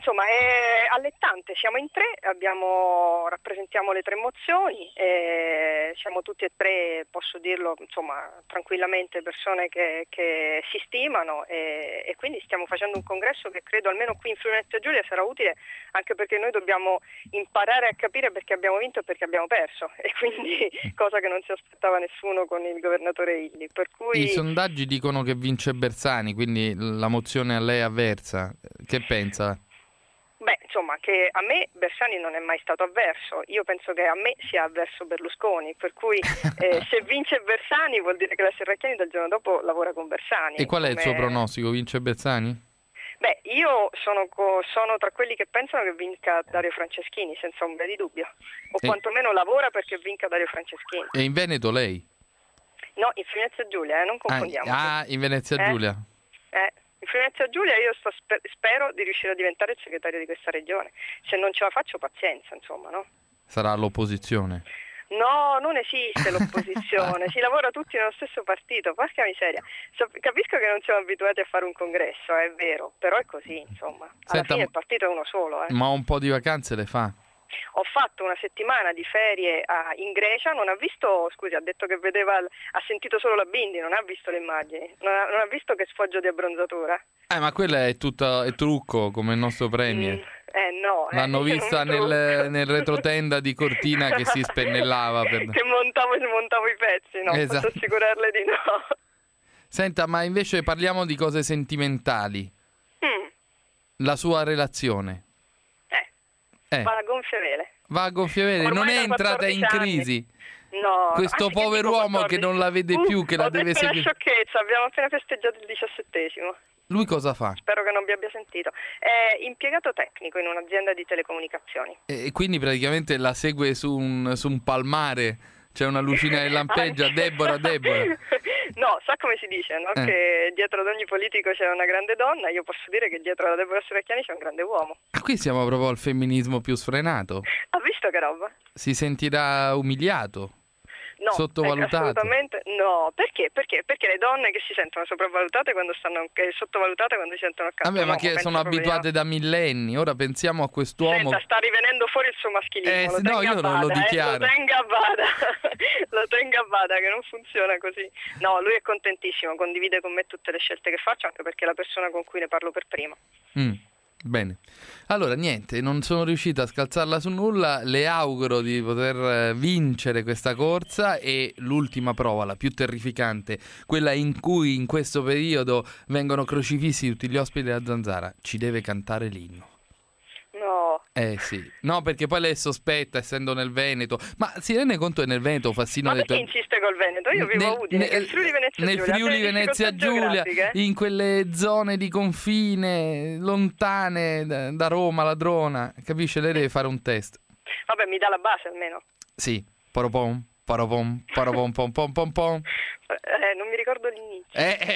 insomma è allettante, siamo in 3, rappresentiamo le 3 mozioni, siamo tutti e 3, posso dirlo insomma tranquillamente, persone che si stimano e quindi stiamo facendo un congresso che credo almeno qui in Friuli Venezia Giulia sarà utile, anche perché noi dobbiamo imparare a capire perché abbiamo vinto e perché abbiamo perso, e quindi cosa che non si aspettava nessuno con il governatore Illy, per cui... I sondaggi dicono che vince Bersani, quindi la mozione a lei avversa. Che pensa? Beh, insomma, che a me Bersani non è mai stato avverso, io penso che a me sia avverso Berlusconi, per cui se vince Bersani vuol dire che la Serracchiani dal giorno dopo lavora con Bersani. E qual è il suo pronostico? Vince Bersani? Beh, io sono tra quelli che pensano che vinca Dario Franceschini, senza ombra di dubbio, o quantomeno lavora perché vinca Dario Franceschini. E in Veneto lei? No, in Venezia Giulia, non confondiamo. In Venezia Giulia. In Venezia Giulia io spero di riuscire a diventare il segretario di questa regione. Se non ce la faccio, pazienza, insomma, no? Sarà l'opposizione? No, non esiste l'opposizione, si lavora tutti nello stesso partito, porca miseria. Capisco che non siamo abituati a fare un congresso, è vero, però è così, insomma. Alla fine il partito è uno solo. Ma un po' di vacanze le fa? Ho fatto una settimana di ferie in Grecia, non ha visto, scusi, ha detto che ha sentito solo la Bindi, non ha visto le immagini, non ha visto che sfoggio di abbronzatura. Ma quella è trucco, come il nostro premier. No. L'hanno vista nel retrotenda di Cortina che si spennellava. Che montavo i pezzi, no? Esatto. Posso assicurarle di no. Senta, ma invece parliamo di cose sentimentali. La sua relazione. Va a gonfie vele. Va a gonfie vele, non è entrata in crisi. No. Questo povero uomo che non la vede più, che la deve seguire. Una sciocchezza, abbiamo appena festeggiato il 17°. Lui cosa fa? Spero che non vi abbia sentito. È impiegato tecnico in un'azienda di telecomunicazioni. E quindi praticamente la segue su un palmare. C'è una lucina che lampeggia, Deborah. No, sa come si dice, no? Che dietro ad ogni politico c'è una grande donna. Io posso dire che dietro alla Deborah Serracchiani c'è un grande uomo. Qui siamo proprio al femminismo più sfrenato. Ha visto che roba? Si sentirà umiliato? No, sottovalutato? Assolutamente no. Perché? Perché le donne che si sentono sopravvalutate quando sottovalutate quando si sentono accanto. Vabbè, ma che sono abituate da millenni. Ora pensiamo a quest'uomo. Senta, sta rivenendo fuori il suo maschilismo. No, io non lo dichiaro. Lo tenga a bada che non funziona così. No, lui è contentissimo, condivide con me tutte le scelte che faccio, anche perché è la persona con cui ne parlo per prima. Bene, allora niente, non sono riuscito a scalzarla su nulla, le auguro di poter vincere questa corsa e l'ultima prova, la più terrificante, quella in cui in questo periodo vengono crocifissi tutti gli ospiti della Zanzara, ci deve cantare l'inno. No. Sì, no, perché poi lei sospetta, essendo nel Veneto, ma si rende conto che nel Veneto Fassino ha detto... Ma perché insiste col Veneto? Io vivo a Udine, nel Friuli Venezia Giulia, in quelle zone di confine lontane da Roma, Ladrona, capisce? Lei deve fare un test. Vabbè, mi dà la base almeno. Sì, paropom, pom pom pom pom pom. Non mi ricordo l'inizio.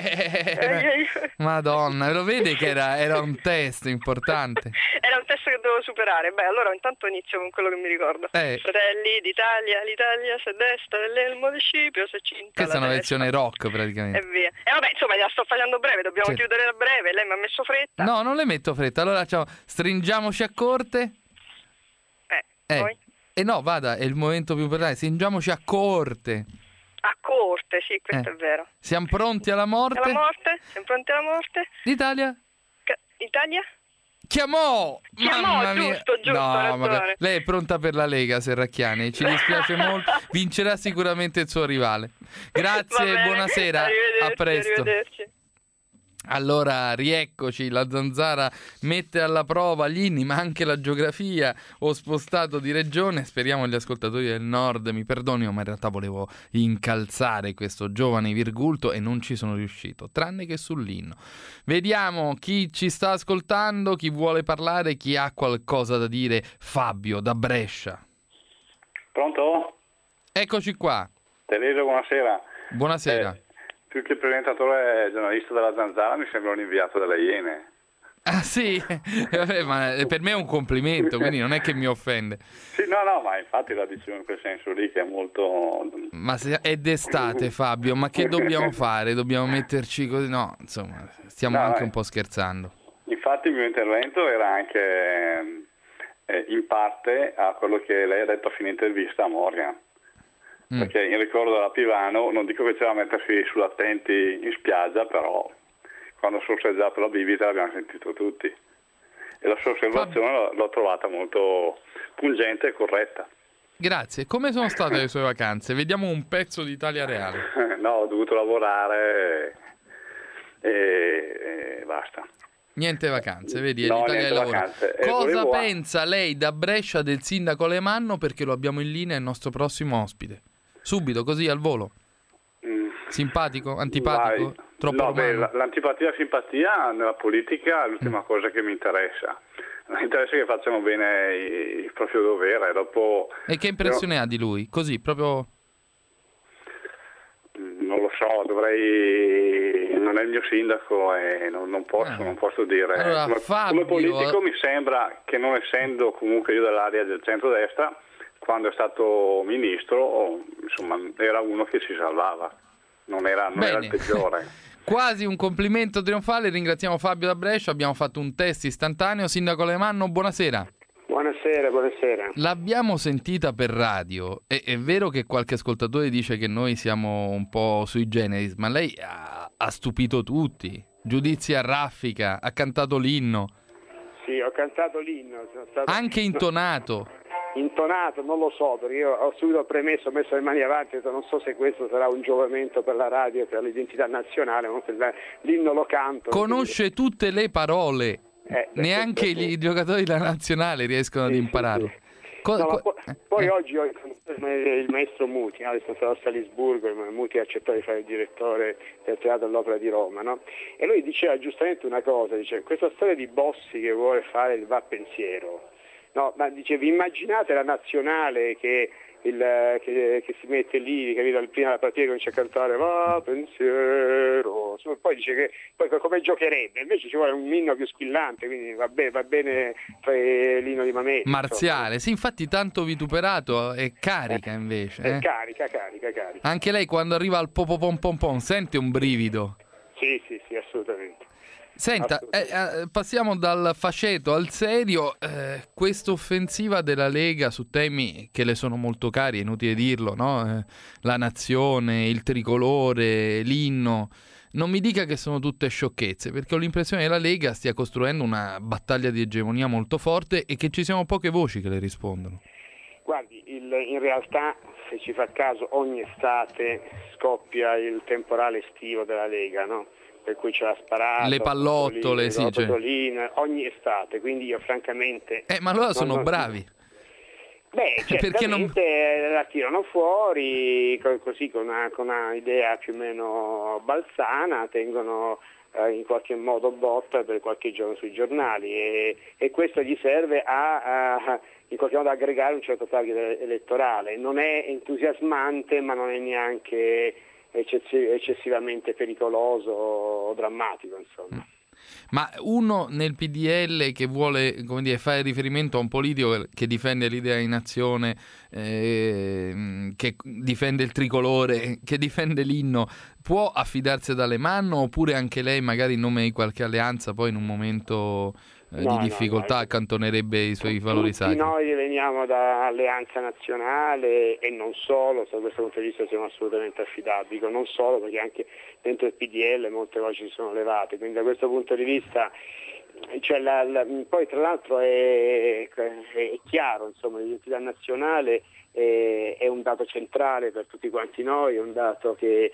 Madonna, lo vede che era un test importante. Era un test che dovevo superare. Beh, allora intanto inizio con quello che mi ricordo. Fratelli d'Italia, l'Italia se desta nell'elmo del Scipio, se cinta. Questa è una versione rock praticamente. E via. Vabbè, insomma, la sto facendo breve, dobbiamo chiudere a breve. Lei mi ha messo fretta. No, non le metto fretta. Allora, stringiamoci a corte. Poi? No, vada, è il momento più importante. Stringiamoci a corte. A corte, sì, questo è vero. Siamo pronti alla morte? Siamo pronti alla morte? L'Italia? Italia? Chiamò, giusto, no, lei è pronta per la Lega, Serracchiani, ci dispiace molto, vincerà sicuramente il suo rivale. Grazie, buonasera, a presto. Arrivederci. Allora, rieccoci, la Zanzara mette alla prova gli inni, ma anche la geografia. Ho spostato di regione, speriamo gli ascoltatori del nord mi perdonino, ma in realtà volevo incalzare questo giovane virgulto e non ci sono riuscito, tranne che sull'inno. Vediamo chi ci sta ascoltando, chi vuole parlare, chi ha qualcosa da dire. Fabio, da Brescia. Pronto? Eccoci qua. Telesio, buonasera. Buonasera. Più che presentatore giornalista della Zanzara mi sembra un inviato delle Iene. Ah sì? Ma per me è un complimento, quindi non è che mi offende. Sì, no, ma infatti la dicevo in quel senso lì che è molto... Ma se è d'estate, Fabio, ma che dobbiamo fare? Dobbiamo metterci così? No, insomma, stiamo anche un po' scherzando. Infatti il mio intervento era anche in parte a quello che lei ha detto a fine intervista a Morgan. Perché in ricordo della Pivano, non dico che c'era da mettersi sull'attenti in spiaggia, però quando ho sorseggiato la bibita l'abbiamo sentito tutti. E la sua osservazione l'ho trovata molto pungente e corretta. Grazie. Come sono state le sue vacanze? Vediamo un pezzo di Italia Reale. No, ho dovuto lavorare e basta. Niente vacanze, vedi? No, l'Italia niente lavora. vacanze. Cosa pensa lei da Brescia del sindaco Alemanno? Perché lo abbiamo in linea, il nostro prossimo ospite. Subito, così al volo. Simpatico? Antipatico? Vai. Troppo romano? L'antipatia e simpatia nella politica è l'ultima cosa che mi interessa. Mi interessa che facciano bene il proprio dovere. Dopo, e che impressione ha di lui? Così, proprio... Non lo so, non è il mio sindaco e non posso dire. Allora, come politico mi sembra che, non essendo comunque io dell'area del centrodestra, quando è stato ministro, insomma, era uno che si salvava, non era il peggiore. Quasi un complimento trionfale. Ringraziamo Fabio da Brescia, abbiamo fatto un test istantaneo. Sindaco Alemanno, buonasera. Buonasera. L'abbiamo sentita per radio. È vero che qualche ascoltatore dice che noi siamo un po' sui generis, ma lei ha stupito tutti. Giudizi a raffica, ha cantato l'inno. Sì, ho cantato l'inno. Anche intonato. Intonato, non lo so, perché io ho subito premesso, ho messo le mani avanti, ho detto, non so se questo sarà un giovamento per la radio e per l'identità nazionale, ma l'inno lo canto. Conosce tutte le parole. Neanche i giocatori della nazionale riescono ad impararlo. Poi oggi ho il maestro Muti, adesso sono stato a Salisburgo, Muti ha accettato di fare il direttore del Teatro dell'Opera di Roma, no? E lui diceva giustamente una cosa, dice, questa storia di Bossi che vuole fare il va pensiero, no? Ma dice, vi immaginate la nazionale che si mette lì, capito? Prima della partita comincia a cantare va pensiero, poi dice che poi come giocherebbe, invece ci vuole un inno più squillante, quindi va bene l'inno di Mametti, marziale, sì, infatti tanto vituperato, è carica invece. Carica. Anche lei quando arriva al pom sente un brivido. Sì, assolutamente. Senta, passiamo dal faceto al serio. Questa offensiva della Lega su temi che le sono molto cari, è inutile dirlo, no? La nazione, il tricolore, l'inno. Non mi dica che sono tutte sciocchezze, perché ho l'impressione che la Lega stia costruendo una battaglia di egemonia molto forte e che ci siano poche voci che le rispondono. Guardi, in realtà, se ci fa caso, ogni estate scoppia il temporale estivo della Lega, no? Per cui c'è la sparata, le pallottole, sì, ogni estate, quindi io francamente... ma allora sono bravi. Certamente la tirano fuori, così con una idea più o meno balzana, tengono in qualche modo botta per qualche giorno sui giornali e questo gli serve a in qualche modo aggregare un certo target elettorale. Non è entusiasmante, ma non è neanche eccessivamente pericoloso o drammatico, insomma. Ma uno nel PDL che vuole, come dire, fare riferimento a un politico che difende l'idea di nazione, che difende il tricolore, che difende l'inno, può affidarsi ad Alemanno, oppure anche lei magari in nome di qualche alleanza poi in un momento di difficoltà accantonerebbe i suoi valori sacri? Noi veniamo da Alleanza Nazionale e non solo, da questo punto di vista siamo assolutamente affidabili, non solo perché anche dentro il PDL molte voci si sono levate, quindi da questo punto di vista poi tra l'altro è chiaro, insomma, l'identità nazionale è un dato centrale per tutti quanti noi, è un dato che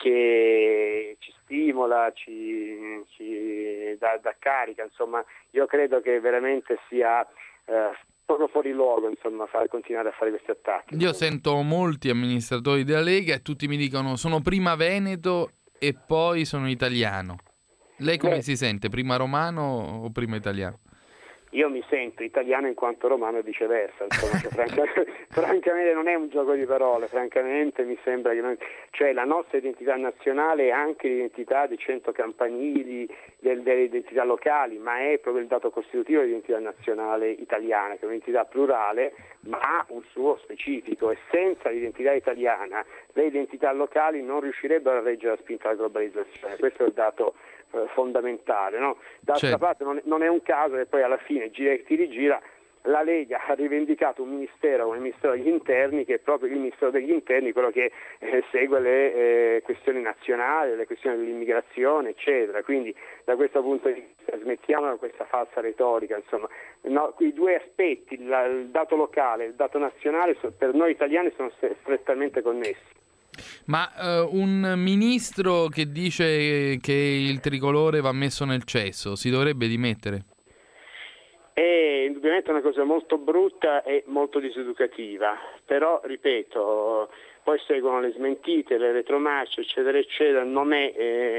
ci stimola, ci dà carica, insomma io credo che veramente sia proprio fuori luogo, insomma, continuare a fare questi attacchi. Io sento molti amministratori della Lega e tutti mi dicono sono prima veneto e poi sono italiano. Lei come si sente? Prima romano o prima italiano? Io mi sento italiano in quanto romano e viceversa, insomma, francamente non è un gioco di parole, francamente mi sembra che la nostra identità nazionale è anche l'identità dei 100 campanili, delle identità locali, ma è proprio il dato costitutivo dell'identità nazionale italiana, che è un'identità plurale, ma ha un suo specifico, e senza l'identità italiana le identità locali non riuscirebbero a reggere la spinta della globalizzazione. Questo è il dato fondamentale, no? D'altra parte non è un caso che poi alla fine, gira e ti rigira, la Lega ha rivendicato un ministero come il Ministero degli Interni, che è proprio il Ministero degli Interni, quello che segue le questioni nazionali, le questioni dell'immigrazione, eccetera. Quindi da questo punto di vista smettiamo questa falsa retorica, insomma. No, i due aspetti, il dato locale e il dato nazionale, per noi italiani sono strettamente connessi. Ma un ministro che dice che il tricolore va messo nel cesso si dovrebbe dimettere? È indubbiamente una cosa molto brutta e molto diseducativa, però ripeto, poi seguono le smentite, le retromarce, eccetera eccetera, non è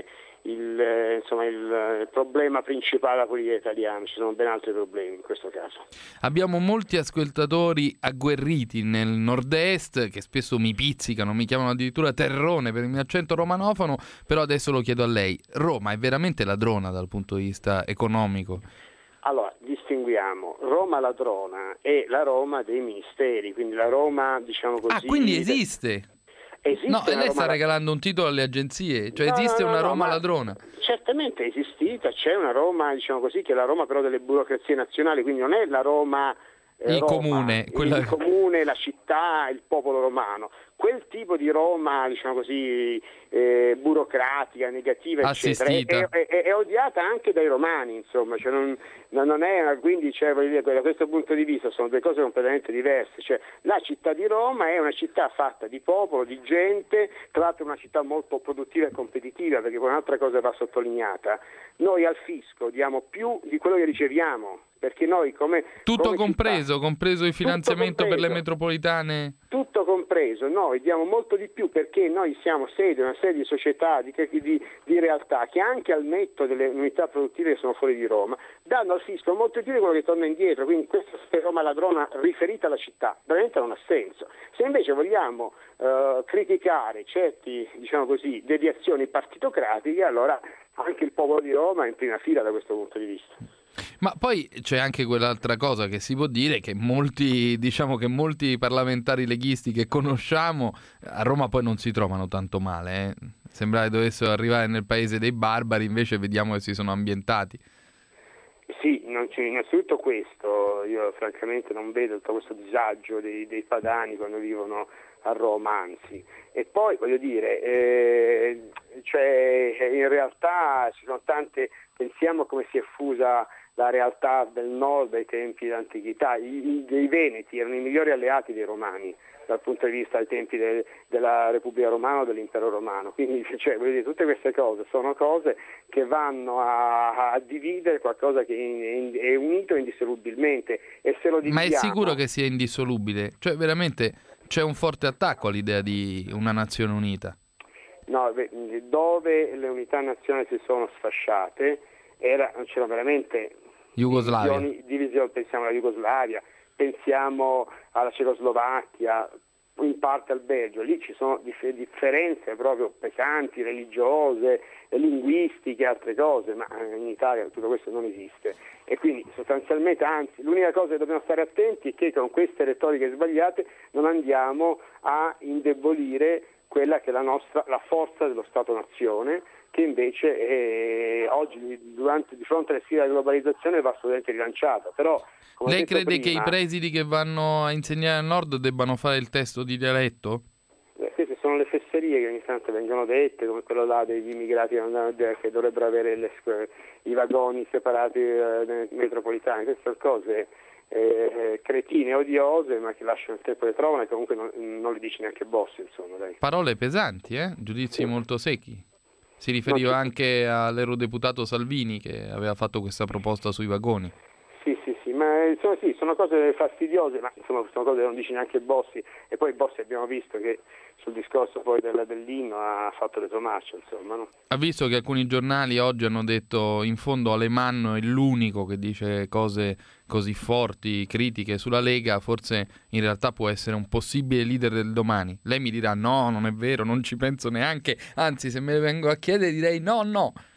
il problema principale della politica italiana, ci sono ben altri problemi in questo caso. Abbiamo molti ascoltatori agguerriti nel nord-est che spesso mi pizzicano, mi chiamano addirittura terrone per il mio accento romanofono, però adesso lo chiedo a lei: Roma è veramente ladrona dal punto di vista economico? Allora, distinguiamo Roma ladrona e la Roma dei ministeri, quindi la Roma, diciamo così... Ah, quindi esiste? Esiste. No, e lei sta regalando un titolo alle agenzie, cioè esiste una Roma ladrona? Certamente è esistita, c'è una Roma, diciamo così, che è la Roma però delle burocrazie nazionali, quindi non è la Roma... il comune, il comune, la città, il popolo romano. Quel tipo di Roma, diciamo così, burocratica, negativa, eccetera, è odiata anche dai romani, insomma, cioè non è, quindi da questo punto di vista sono due cose completamente diverse. Cioè, la città di Roma è una città fatta di popolo, di gente, tra l'altro una città molto produttiva e competitiva, perché un'altra cosa va sottolineata: noi al fisco diamo più di quello che riceviamo, perché noi come compreso, città, compreso il finanziamento per le metropolitane? Tutto compreso, noi diamo molto di più perché noi siamo una serie di società, di realtà che anche al netto delle unità produttive che sono fuori di Roma danno al fisco molto di più di quello che torna indietro, quindi questa Roma ladrona riferita alla città veramente non ha senso. Se invece vogliamo criticare certi, diciamo così, deviazioni partitocratiche, allora anche il popolo di Roma è in prima fila da questo punto di vista. Ma poi c'è anche quell'altra cosa che si può dire, che molti parlamentari leghisti che conosciamo a Roma poi non si trovano tanto male, Sembra che dovessero arrivare nel paese dei barbari, invece vediamo che si sono ambientati. Sì, non c'è innanzitutto questo, io francamente non vedo tutto questo disagio dei padani quando vivono a Roma, anzi. E poi voglio dire, in realtà ci sono tante, pensiamo come si è fusa la realtà del nord ai tempi dell'antichità. I Veneti erano i migliori alleati dei Romani dal punto di vista dei tempi della Repubblica Romana o dell'Impero Romano, quindi voglio dire, tutte queste cose sono cose che vanno a dividere qualcosa che è unito indissolubilmente, e se lo dividiamo... Ma è sicuro che sia indissolubile? Cioè veramente c'è un forte attacco all'idea di una nazione unita? No, dove le unità nazionali si sono sfasciate c'erano veramente divisioni, pensiamo alla Jugoslavia, pensiamo alla Cecoslovacchia, in parte al Belgio, lì ci sono differenze proprio pesanti, religiose, linguistiche, altre cose, ma in Italia tutto questo non esiste. E quindi sostanzialmente, anzi, l'unica cosa che dobbiamo stare attenti è che con queste retoriche sbagliate non andiamo a indebolire quella che è la forza dello Stato-nazione, che invece oggi di fronte alle sfide della globalizzazione va assolutamente rilanciata. Però, lei crede che i presidi che vanno a insegnare al nord debbano fare il testo di dialetto? Queste sono le fesserie che ogni tanto vengono dette, come quello là degli immigrati che dovrebbero avere i vagoni separati metropolitani. Queste sono cose cretine, odiose, ma che lasciano il tempo che trovano, e comunque non le dice neanche Bossi, insomma. Dai. Parole pesanti, giudizi molto secchi. Si riferiva anche all'eurodeputato Salvini, che aveva fatto questa proposta sui vagoni. Sì, ma sono cose fastidiose, ma insomma sono cose che non dice neanche Bossi, e poi Bossi abbiamo visto che sul discorso poi dell'inno ha fatto le tomarce, insomma, no? Ha visto che alcuni giornali oggi hanno detto in fondo Alemanno è l'unico che dice cose così forti, critiche sulla Lega, forse in realtà può essere un possibile leader del domani. Lei mi dirà no, non è vero, non ci penso neanche, anzi se me ne vengo a chiedere direi no.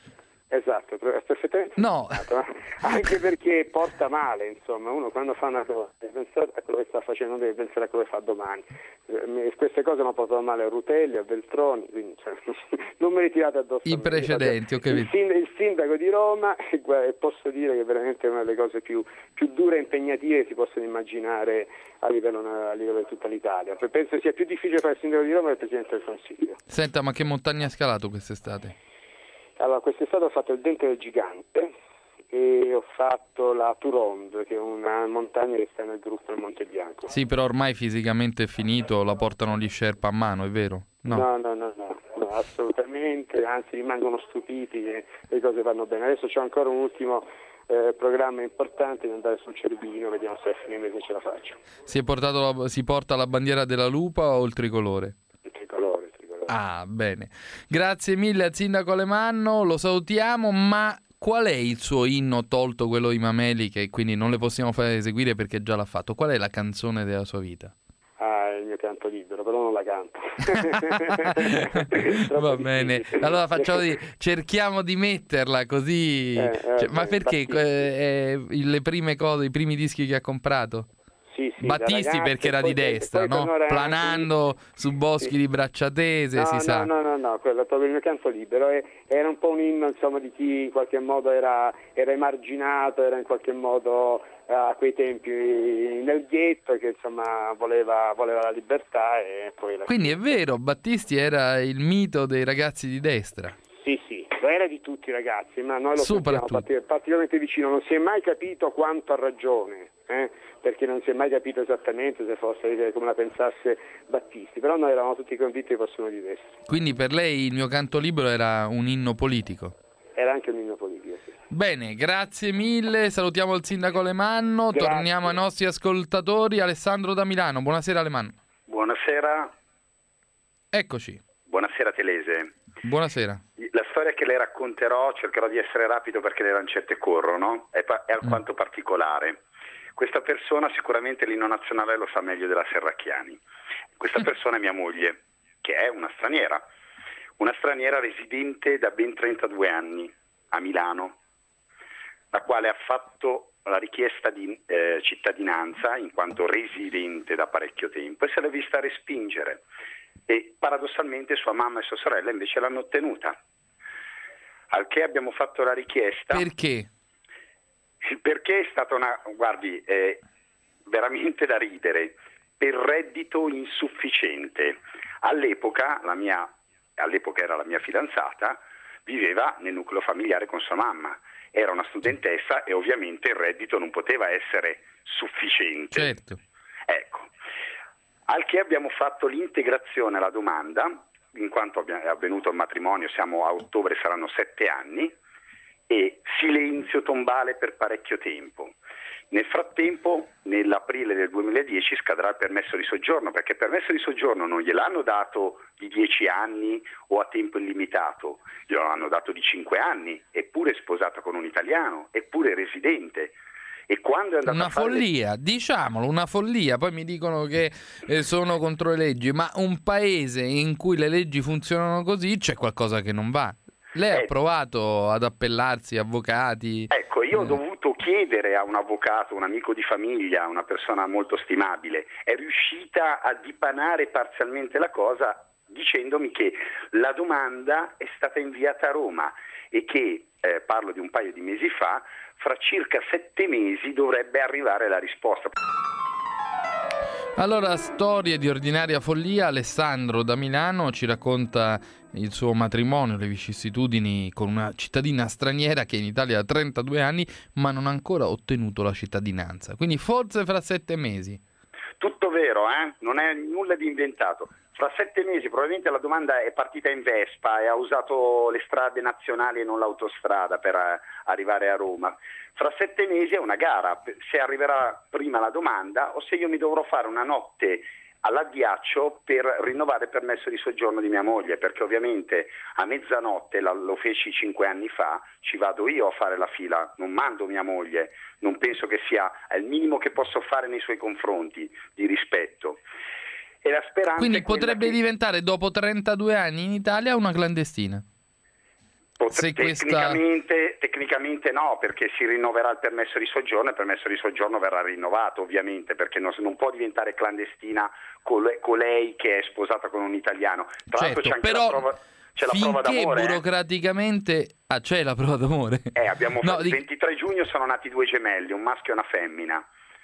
Esatto, perfettamente. No. Anche perché porta male, insomma, uno quando fa una cosa deve pensare a quello che sta facendo, non deve pensare a quello che fa domani. Queste cose hanno portato male a Rutelli, a Veltroni, quindi non me li tirate addosso. I precedenti, ho capito. Il sindaco di Roma, e posso dire che è veramente una delle cose più dure e impegnative che si possono immaginare a livello di tutta l'Italia. Penso sia più difficile fare il sindaco di Roma che il Presidente del Consiglio. Senta, ma che montagna ha scalato quest'estate? Allora, quest'estate ho fatto il Dente del Gigante e ho fatto la Turonde, che è una montagna che sta nel gruppo del Monte Bianco. Sì, però ormai fisicamente è finito, la portano gli Sherpa a mano, è vero? No, assolutamente, anzi rimangono stupiti che le cose vanno bene. Adesso c'ho ancora un ultimo programma importante di andare sul Cervino, vediamo se a fine mese ce la faccio. Si porta la bandiera della Lupa o il tricolore? Il tricolore. Ah, bene. Grazie mille al sindaco Alemanno, lo salutiamo, ma qual è il suo inno, tolto quello di Mameli, che quindi non le possiamo fare eseguire perché già l'ha fatto? Qual è la canzone della sua vita? Ah, il mio canto libero, però non la canto. Va bene, allora cerchiamo di metterla così. Ma perché le prime cose, i primi dischi che ha comprato? Sì, Battisti ragazzi, perché era di destra, no? Planando su boschi di Bracciatese, si sa. No, quello è proprio il mio canto libero. Era un po' un inno, insomma, di chi in qualche modo era emarginato, era in qualche modo a quei tempi nel ghetto, che insomma voleva la libertà e poi Quindi è vero, Battisti era il mito dei ragazzi di destra. Sì, lo era di tutti i ragazzi, ma noi lo sentiamo particolarmente vicino. Non si è mai capito quanto ha ragione, perché non si è mai capito esattamente se fosse come la pensasse Battisti, però noi eravamo tutti convinti che fossero di destra. Quindi per lei il mio canto libero era un inno politico? Era anche un inno politico, sì. Bene, grazie mille, salutiamo il sindaco Alemanno, torniamo ai nostri ascoltatori. Alessandro da Milano, buonasera Alemanno. Buonasera. Eccoci. Buonasera Telese. Buonasera. La storia che le racconterò, cercherò di essere rapido perché le lancette corrono, è alquanto particolare. Questa persona sicuramente l'inno nazionale lo sa meglio della Serracchiani. Questa persona è mia moglie, che è una straniera residente da ben 32 anni a Milano, la quale ha fatto la richiesta di cittadinanza in quanto residente da parecchio tempo e se l'è vista respingere. E paradossalmente sua mamma e sua sorella invece l'hanno ottenuta. Al che abbiamo fatto la richiesta. Perché? Perché è stata veramente da ridere, per reddito insufficiente. All'epoca era la mia fidanzata, viveva nel nucleo familiare con sua mamma, era una studentessa e ovviamente il reddito non poteva essere sufficiente. Certo. Ecco. Al che abbiamo fatto l'integrazione alla domanda, in quanto è avvenuto il matrimonio, siamo a ottobre, saranno 7 anni, e silenzio tombale per parecchio tempo. Nel frattempo, nell'aprile del 2010 scadrà il permesso di soggiorno, perché il permesso di soggiorno non gliel'hanno dato di 10 anni o a tempo illimitato, glielo hanno dato di 5 anni, eppure sposata con un italiano, eppure residente. E quando è una follia, diciamolo, una follia. Poi mi dicono che sono contro le leggi, ma un paese in cui le leggi funzionano così c'è qualcosa che non va. Lei ha provato ad appellarsi, avvocati? Ecco, io ho dovuto chiedere a un avvocato, un amico di famiglia, una persona molto stimabile, è riuscita a dipanare parzialmente la cosa dicendomi che la domanda è stata inviata a Roma e che, parlo di un paio di mesi fa, fra circa 7 mesi dovrebbe arrivare la risposta. Allora, storie di ordinaria follia. Alessandro da Milano ci racconta il suo matrimonio, le vicissitudini con una cittadina straniera che in Italia ha 32 anni ma non ha ancora ottenuto la cittadinanza. Quindi forse fra 7 mesi. Tutto vero, non è nulla di inventato. Fra 7 mesi probabilmente la domanda è partita in Vespa e ha usato le strade nazionali e non l'autostrada per arrivare a Roma. Fra 7 mesi è una gara, se arriverà prima la domanda o se io mi dovrò fare una notte all'addiaccio per rinnovare il permesso di soggiorno di mia moglie, perché ovviamente a mezzanotte, lo feci 5 anni fa, ci vado io a fare la fila, non mando mia moglie, non penso che sia il minimo che posso fare nei suoi confronti di rispetto. E la speranza quindi potrebbe diventare dopo 32 anni in Italia una clandestina. Tecnicamente no, perché si rinnoverà il permesso di soggiorno e il permesso di soggiorno verrà rinnovato ovviamente, perché non può diventare clandestina colei che è sposata con un italiano. Tra l'altro c'è anche la prova d'amore. Burocraticamente c'è la prova d'amore. Abbiamo il 23 giugno sono nati 2 gemelli, un maschio e una femmina.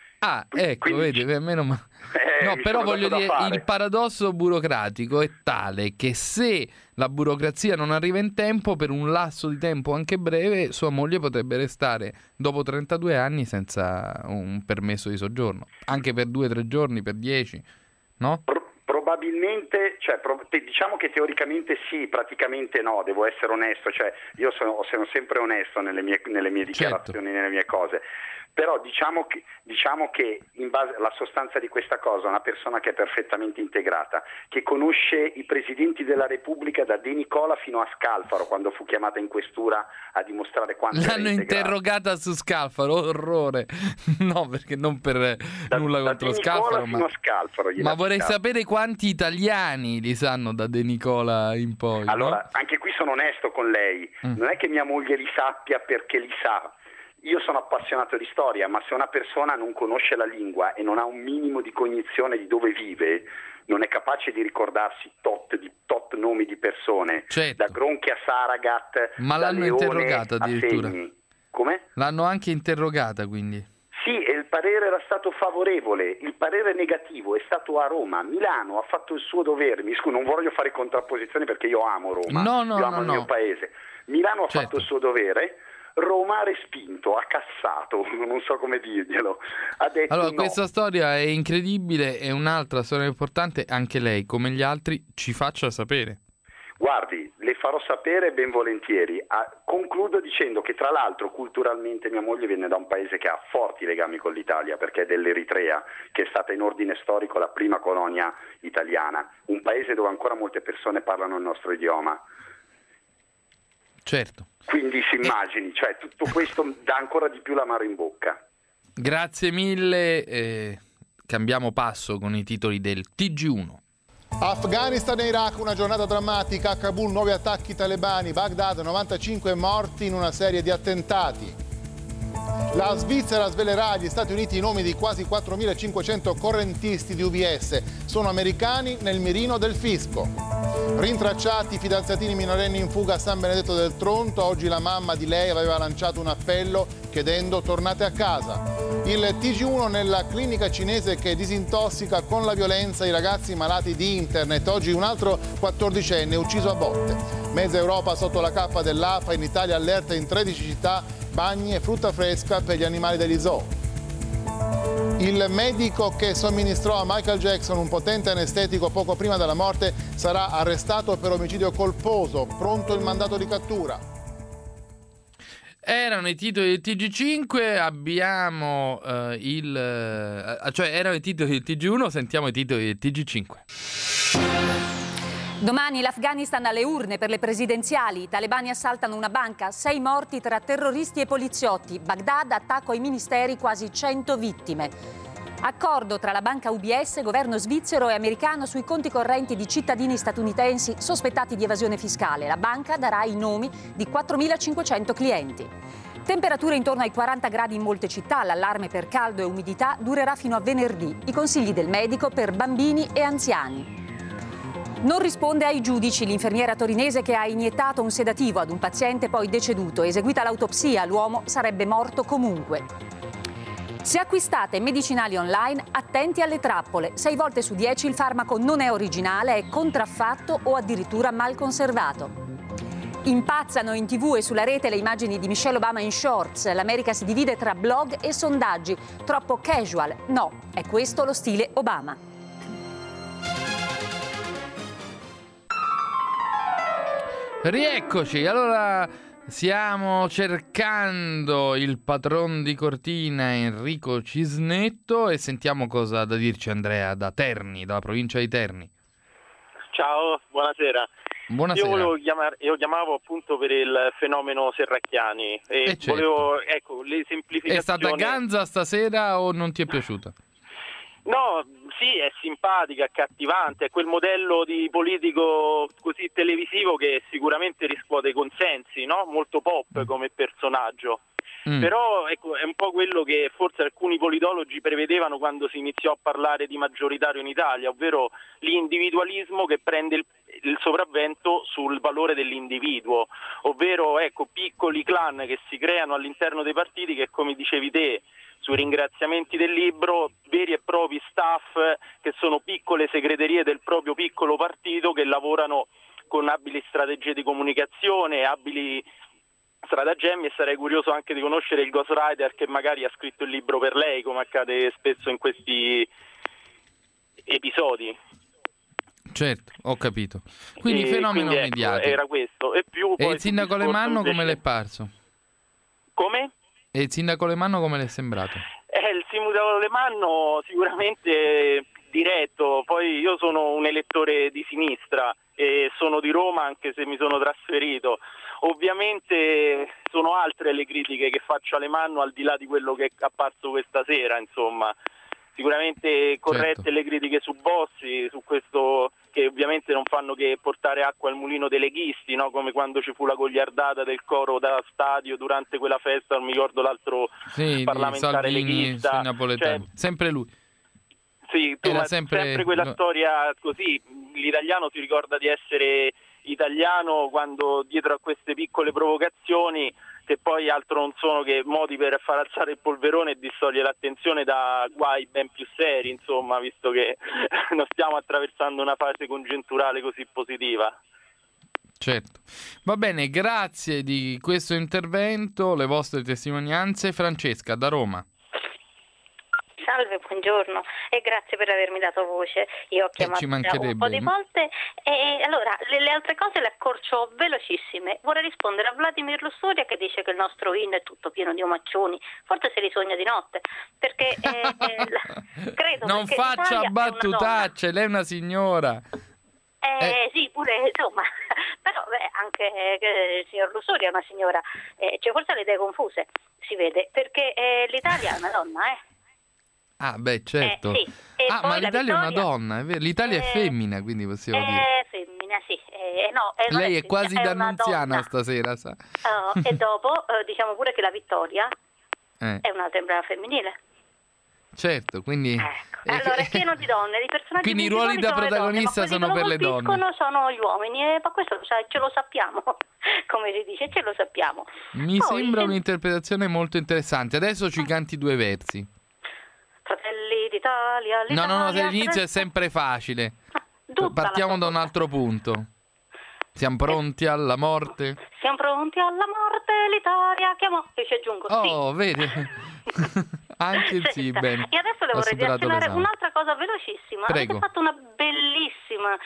Ecco, vedi, meno male. No, però voglio dire, il paradosso burocratico è tale che se la burocrazia non arriva in tempo, per un lasso di tempo anche breve, sua moglie potrebbe restare dopo 32 anni senza un permesso di soggiorno, anche per 2-3 giorni, per 10, no? Probabilmente, diciamo che teoricamente sì, praticamente no, devo essere onesto, io sono sempre onesto nelle mie dichiarazioni, nelle mie cose. Però diciamo che in base alla sostanza di questa cosa, una persona che è perfettamente integrata, che conosce i presidenti della Repubblica da De Nicola fino a Scalfaro, quando fu chiamata in questura a dimostrare quanto l'hanno interrogata su Scalfaro, orrore. No, perché non per nulla contro Scalfaro, ma vorrei sapere quanti italiani li sanno da De Nicola in poi. Allora, no? Anche qui sono onesto con lei, non è che mia moglie li sappia perché li sa. Io sono appassionato di storia, ma se una persona non conosce la lingua e non ha un minimo di cognizione di dove vive, non è capace di ricordarsi tot nomi di persone, da Gronchi a Saragat, ma da l'hanno Leone interrogata addirittura. Come? L'hanno anche interrogata, quindi. Sì, e il parere era stato favorevole, il parere negativo è stato a Roma. Milano ha fatto il suo dovere, non voglio fare contrapposizioni perché io amo Roma, io amo il mio paese. Milano ha fatto il suo dovere. Roma ha respinto, ha cassato, non so come dirglielo. Ha detto allora, no. Questa storia è incredibile e un'altra storia importante, anche lei, come gli altri, ci faccia sapere. Guardi, le farò sapere ben volentieri. Concludo dicendo che tra l'altro culturalmente mia moglie viene da un paese che ha forti legami con l'Italia, perché è dell'Eritrea, che è stata in ordine storico la prima colonia italiana, un paese dove ancora molte persone parlano il nostro idioma. Certo. Quindi si immagini, tutto questo dà ancora di più l'amaro in bocca. Grazie mille, cambiamo passo con i titoli del TG1. Afghanistan e Iraq, una giornata drammatica, a Kabul nuovi attacchi talebani, Baghdad 95 morti in una serie di attentati. La Svizzera svelerà agli Stati Uniti i nomi di quasi 4.500 correntisti di UBS, sono americani nel mirino del fisco. Rintracciati i fidanzatini minorenni in fuga a San Benedetto del Tronto, oggi la mamma di lei aveva lanciato un appello chiedendo tornate a casa. Il TG1 nella clinica cinese che disintossica con la violenza i ragazzi malati di internet, oggi un altro 14enne ucciso a botte. Mezza Europa sotto la cappa dell'AFA, in Italia allerta in 13 città, bagni e frutta fresca per gli animali degli zoo. Il medico che somministrò a Michael Jackson un potente anestetico poco prima della morte sarà arrestato per omicidio colposo, pronto il mandato di cattura. Erano i titoli del TG5, abbiamo erano i titoli del TG1, sentiamo i titoli del TG5. Domani l'Afghanistan alle urne per le presidenziali, i talebani assaltano una banca, 6 morti tra terroristi e poliziotti, Baghdad attacco ai ministeri, quasi 100 vittime. Accordo tra la banca UBS, governo svizzero e americano sui conti correnti di cittadini statunitensi sospettati di evasione fiscale. La banca darà i nomi di 4.500 clienti. Temperature intorno ai 40 gradi in molte città, l'allarme per caldo e umidità durerà fino a venerdì. I consigli del medico per bambini e anziani. Non risponde ai giudici l'infermiera torinese che ha iniettato un sedativo ad un paziente poi deceduto. Eseguita l'autopsia, l'uomo sarebbe morto comunque. Se acquistate medicinali online, attenti alle trappole. 6 volte su 10 il farmaco non è originale, è contraffatto o addirittura mal conservato. Impazzano in TV e sulla rete le immagini di Michelle Obama in shorts. L'America si divide tra blog e sondaggi. Troppo casual? No, è questo lo stile Obama. Rieccoci, allora stiamo cercando il patron di Cortina Enrico Cisnetto e sentiamo cosa ha da dirci Andrea da Terni, dalla provincia di Terni. Ciao, buonasera. Buonasera. Io chiamavo appunto per il fenomeno Serracchiani e volevo, le semplificazioni. È stata ganza stasera o non ti è piaciuta? No, sì, è simpatica, accattivante, è quel modello di politico così televisivo che sicuramente riscuote consensi, no? Molto pop come personaggio. Però ecco, è un po' quello che forse alcuni politologi prevedevano quando si iniziò a parlare di maggioritario in Italia, ovvero l'individualismo che prende il sopravvento sul valore dell'individuo, ovvero ecco, piccoli clan che si creano all'interno dei partiti che, come dicevi te, sui ringraziamenti del libro, veri e propri staff che sono piccole segreterie del proprio piccolo partito che lavorano con abili strategie di comunicazione, abili stratagemmi, e sarei curioso anche di conoscere il ghostwriter che magari ha scritto il libro per lei, come accade spesso in questi episodi. Certo, ho capito. Quindi fenomeno quindi, mediatico. Era questo. E il sindaco Alemanno come l'è parso? Come? E il sindaco Alemanno come le è sembrato? Il sindaco Alemanno sicuramente diretto, poi io sono un elettore di sinistra e sono di Roma anche se mi sono trasferito. Ovviamente sono altre le critiche che faccio a Alemanno al di là di quello che è apparso questa sera, insomma. Sicuramente corrette le critiche su Bossi, su questo che ovviamente non fanno che portare acqua al mulino dei leghisti, no? Come quando ci fu la gogliardata del coro da stadio durante quella festa, non mi ricordo l'altro parlamentare leghista. Napoletano. Sempre lui. Sì, era sempre quella storia così, l'italiano si ricorda di essere italiano quando dietro a queste piccole provocazioni, che poi altro non sono che modi per far alzare il polverone e distogliere l'attenzione da guai ben più seri, insomma, visto che non stiamo attraversando una fase congiunturale così positiva. Certo. Va bene, grazie di questo intervento, le vostre testimonianze. Francesca, da Roma. Salve, buongiorno e grazie per avermi dato voce. Io ho chiamato un po' di volte e allora le altre cose le accorcio velocissime. Vorrei rispondere a Vladimir Lussuria che dice che il nostro vino è tutto pieno di omaccioni, forse se li sogna di notte, perché credo non che faccia battutacce, lei è una signora. Sì, pure insomma, però anche il signor Lussuria è una signora, cioè forse ha le idee confuse, si vede, perché l'Italia è una donna, Ah, beh, certo. Sì. Ma l'Italia è una donna, è vero. L'Italia è femmina, quindi possiamo dire. È femmina, sì. Lei è quasi d'annunziana stasera, sa. E dopo diciamo pure che la Vittoria è un'altra emblema femminile. Certo, quindi... Allora è pieno di donne, di personaggi. Quindi i ruoli da protagonista sono per le donne. Sono gli uomini, ma questo ce lo sappiamo, come si dice, ce lo sappiamo. Mi sembra un'interpretazione molto interessante. Adesso ci canti due versi. Fratelli d'Italia, No, l'inizio è sempre facile. Partiamo da un altro punto. Siamo pronti alla morte? Siamo pronti alla morte, l'Italia chiamò. E ci aggiungo sì. Vedi? Anche il sì, bene. E adesso devo reazionare un'altra cosa velocissima. Prego. Avete fatto una bellissima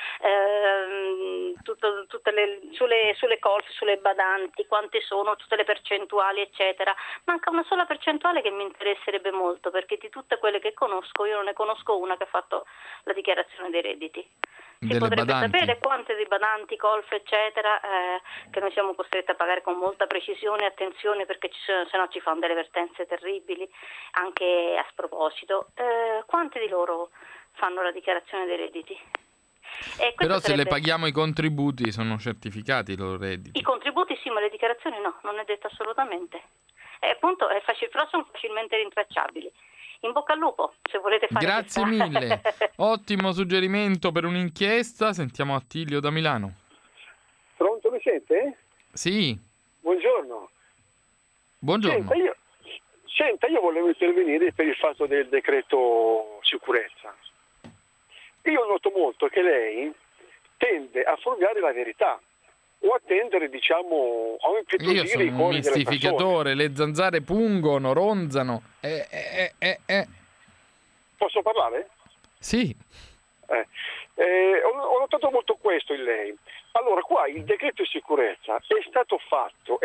sulle colf, sulle badanti, quante sono, tutte le percentuali, eccetera. Manca una sola percentuale che mi interesserebbe molto, perché di tutte quelle che conosco, io non ne conosco una che ha fatto la dichiarazione dei redditi. Si potrebbe sapere quante di badanti, colf, eccetera, che noi siamo costretti a pagare con molta precisione e attenzione, perché se no ci fanno delle vertenze terribili, anche a sproposito. Quante di loro fanno la dichiarazione dei redditi? Però se le paghiamo i contributi sono certificati i loro redditi. I contributi sì, ma le dichiarazioni no, non è detto assolutamente. Appunto, però sono facilmente rintracciabili. In bocca al lupo, se volete fare. Grazie mille. Ottimo suggerimento per un'inchiesta. Sentiamo Attilio da Milano. Pronto, mi sente? Sì. Buongiorno. Buongiorno. Senta, io volevo intervenire per il fatto del decreto sicurezza. Io noto molto che lei tende a fuorviare la verità o a tendere, diciamo, a impietosire i cuori delle persone. Io sono un mistificatore, le zanzare pungono, ronzano. Posso parlare? Sì. Ho notato molto questo in lei. Allora, qua il decreto di sicurezza è stato fatto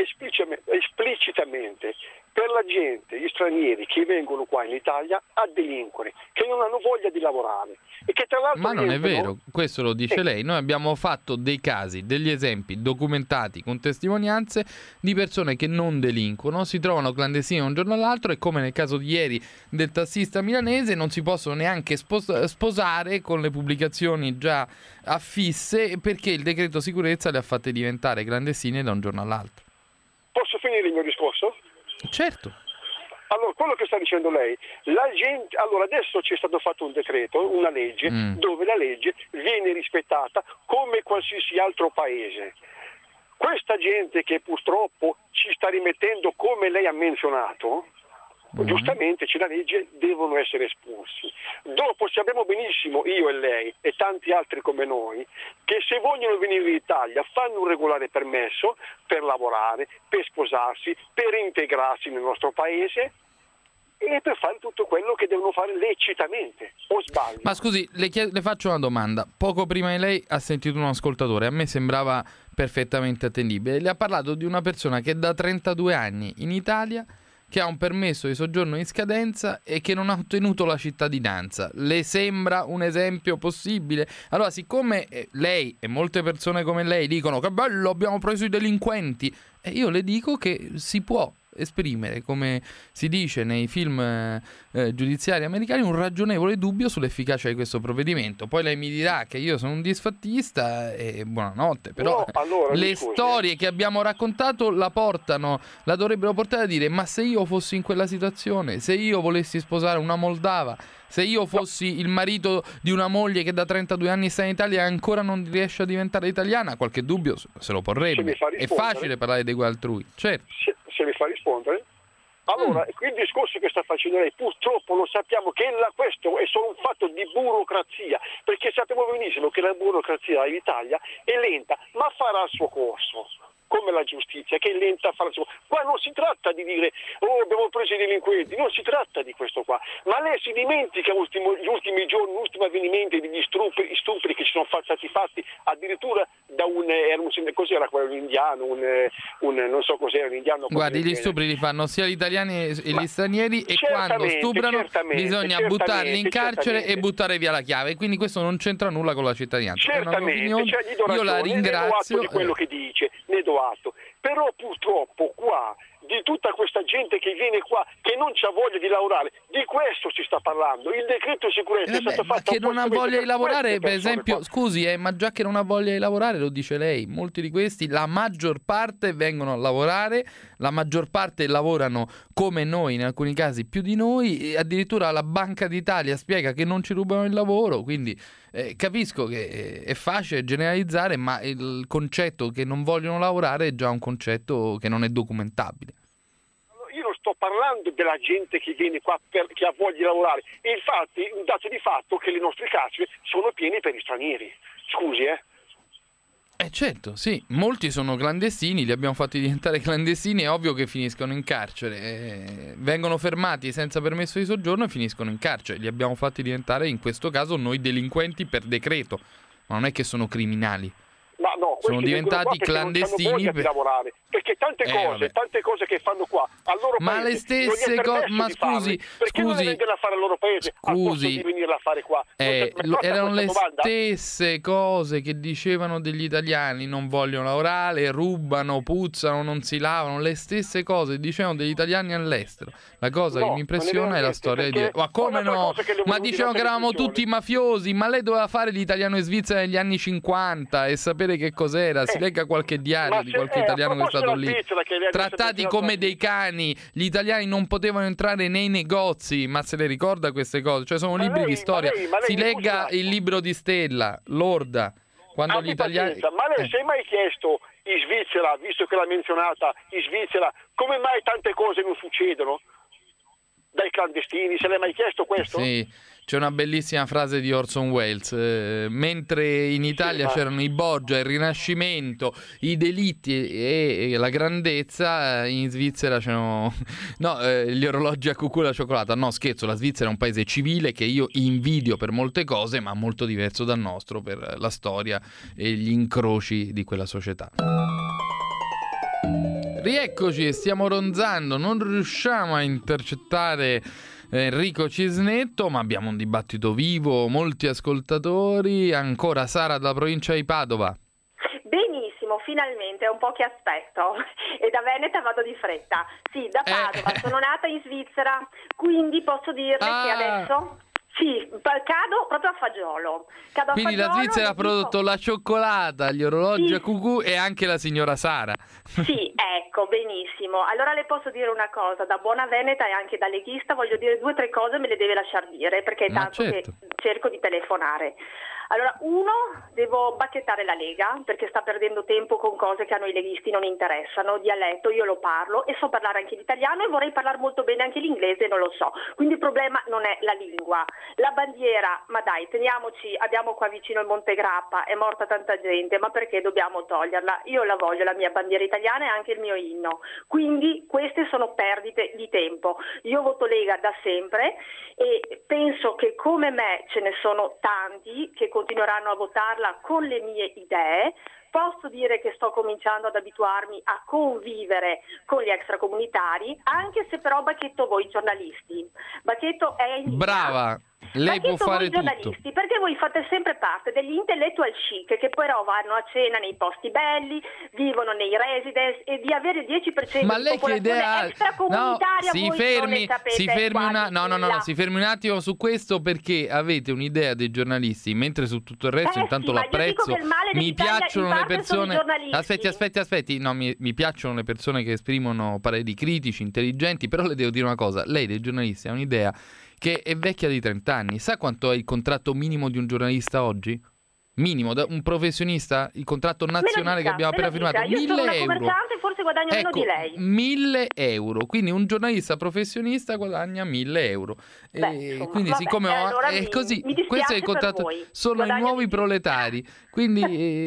esplicitamente per la gente, gli stranieri che vengono qua in Italia a delinquere, che non hanno voglia di lavorare e che tra l'altro... Ma non è vero, questo lo dice lei. Noi abbiamo fatto dei casi, degli esempi documentati con testimonianze di persone che non delinquono, si trovano clandestini da un giorno all'altro e, come nel caso di ieri del tassista milanese, non si possono neanche sposare con le pubblicazioni già affisse perché il decreto sicurezza le ha fatte diventare clandestine da un giorno all'altro. Posso finire il mio discorso? Certo. Allora, quello che sta dicendo lei, la gente, allora adesso c'è stato fatto un decreto, una legge, dove la legge viene rispettata come qualsiasi altro paese. Questa gente che purtroppo ci sta rimettendo, come lei ha menzionato, giustamente c'è la legge, devono essere espulsi. Dopo sappiamo benissimo, io e lei e tanti altri come noi, che se vogliono venire in Italia fanno un regolare permesso per lavorare, per sposarsi, per integrarsi nel nostro paese e per fare tutto quello che devono fare lecitamente, o sbaglio? Ma scusi, le faccio una domanda. Poco prima di lei ha sentito un ascoltatore, a me sembrava perfettamente attendibile. Le ha parlato di una persona che da 32 anni in Italia, che ha un permesso di soggiorno in scadenza e che non ha ottenuto la cittadinanza. Le sembra un esempio possibile? Allora, siccome lei e molte persone come lei dicono che bello, abbiamo preso i delinquenti, io le dico che si può esprimere, come si dice nei film giudiziari americani, un ragionevole dubbio sull'efficacia di questo provvedimento. Poi lei mi dirà che io sono un disfattista e buonanotte, però le storie che abbiamo raccontato la dovrebbero portare a dire: ma se io fossi in quella situazione, se io volessi sposare una moldava, se io fossi il marito di una moglie che da 32 anni sta in Italia e ancora non riesce a diventare italiana, qualche dubbio se lo porrebbe. È facile parlare di altrui, certo. Se mi fa rispondere? Allora, il discorso che sta facendo lei, purtroppo lo sappiamo che questo è solo un fatto di burocrazia, perché sappiamo benissimo che la burocrazia in Italia è lenta, ma farà il suo corso, come la giustizia, che è lenta a fare il suo corso. Qua non si tratta di dire, abbiamo preso i delinquenti, non si tratta di questo qua, ma lei si dimentica gli ultimi giorni, l'ultimo avvenimento degli stupri che ci sono stati fatti, addirittura da cos'era quello, un indiano, non so cos'era, un indiano. Guardi, gli stupri li fanno sia gli italiani e gli stranieri, e quando stuprano bisogna buttarli in carcere e buttare via la chiave, quindi questo non c'entra nulla con la cittadinanza. Certamente, io la ringrazio di quello che dice, ne do atto, però purtroppo qua di tutta questa gente che viene qua che non c'ha voglia di lavorare, di questo si sta parlando. Il decreto sicurezza è stato fatto, che non ha voglia di lavorare, per esempio qua. Scusi, ma già che non ha voglia di lavorare, lo dice lei, molti di questi, la maggior parte vengono a lavorare, la maggior parte lavorano come noi, in alcuni casi più di noi, e addirittura la Banca d'Italia spiega che non ci rubano il lavoro, quindi capisco che è facile generalizzare, ma il concetto che non vogliono lavorare è già un concetto che non è documentabile. Io non sto parlando della gente che viene qua che ha voglia di lavorare. Infatti, un dato di fatto che le nostre carceri sono piene per gli stranieri. Scusi, certo, sì, molti sono clandestini, li abbiamo fatti diventare clandestini, è ovvio che finiscono in carcere, vengono fermati senza permesso di soggiorno e finiscono in carcere, li abbiamo fatti diventare in questo caso noi delinquenti per decreto, ma non è che sono criminali. Ma no, sono diventati clandestini per lavorare, perché tante cose che fanno qua al loro ma paese, le stesse cose, ma scusi, non le vengono a fare al loro paese al posto di venirla a fare qua? Erano le stesse cose che dicevano degli italiani: non vogliono lavorare, rubano, puzzano, non si lavano, le stesse cose dicevano degli italiani all'estero. La cosa che mi impressiona è la storia di ma come no? Ma dicevano che eravamo tutti mafiosi, ma lei doveva fare l'italiano in Svizzera negli anni 50 e sapere che cos'era, si legga qualche diario di qualche italiano che è stato lì. Trattati come dei cani, gli italiani non potevano entrare nei negozi, ma se le ricorda queste cose? Cioè sono libri di storia, si legga il libro di Stella, Lorda, quando gli italiani... Ma lei si è mai chiesto in Svizzera, visto che l'ha menzionata, in Svizzera, come mai tante cose non succedono? dai clandestini? Se l'hai mai chiesto questo? Sì, c'è una bellissima frase di Orson Welles. Mentre in Italia c'erano i Borgia, il Rinascimento, i delitti e la grandezza, in Svizzera c'erano gli orologi a cucù e la cioccolata. No, scherzo, la Svizzera è un paese civile che io invidio per molte cose, ma molto diverso dal nostro per la storia e gli incroci di quella società. Rieccoci, stiamo ronzando, non riusciamo a intercettare Enrico Cisnetto, ma abbiamo un dibattito vivo, molti ascoltatori. Ancora Sara dalla provincia di Padova. Benissimo, finalmente, è un po' che aspetto, e da Veneta vado di fretta. Sì, da Padova, sono nata in Svizzera, quindi posso dirle che adesso... Sì, cado proprio a fagiolo. Quindi la Svizzera ha prodotto la cioccolata, gli orologi a cucù e anche la signora Sara. Sì, ecco, benissimo. Allora le posso dire una cosa, da buona veneta e anche da leghista voglio dire 2 o 3 cose, me le deve lasciar dire, perché è tanto che cerco di telefonare. Allora, devo bacchettare la Lega, perché sta perdendo tempo con cose che a noi leghisti non interessano. Dialetto, io lo parlo e so parlare anche l'italiano e vorrei parlare molto bene anche l'inglese, non lo so. Quindi il problema non è la lingua. La bandiera, ma dai, teniamoci, abbiamo qua vicino il Monte Grappa, è morta tanta gente, ma perché dobbiamo toglierla? Io la voglio, la mia bandiera italiana e anche il mio inno. Quindi queste sono perdite di tempo. Io voto Lega da sempre e penso che come me ce ne sono tanti che continueranno a votarla con le mie idee. Posso dire che sto cominciando ad abituarmi a convivere con gli extracomunitari, anche se però bacchetto voi giornalisti. Bacchetto è in brava. Lei può fare tutto. Perché voi fate sempre parte degli intellectual chic che però vanno a cena nei posti belli, vivono nei residence, e di avere 10% ma di lei che idea extracomunitaria si fermi un attimo su questo, perché avete un'idea dei giornalisti, mentre su tutto il resto intanto l'apprezzo. Mi piacciono le persone. Aspetti, no, mi piacciono le persone che esprimono pareri critici, intelligenti, però le devo dire una cosa, lei dei giornalisti ha un'idea che è vecchia di 30 anni. Sa quanto è il contratto minimo di un giornalista oggi? Minimo, un professionista, il contratto nazionale che abbiamo appena firmato, 1.000 euro. Io sono una commerciante, forse guadagno meno di lei. 1.000 euro, quindi un giornalista professionista guagna 1.000 euro. Quindi siccome è così, questo è il contratto, sono i nuovi proletari, quindi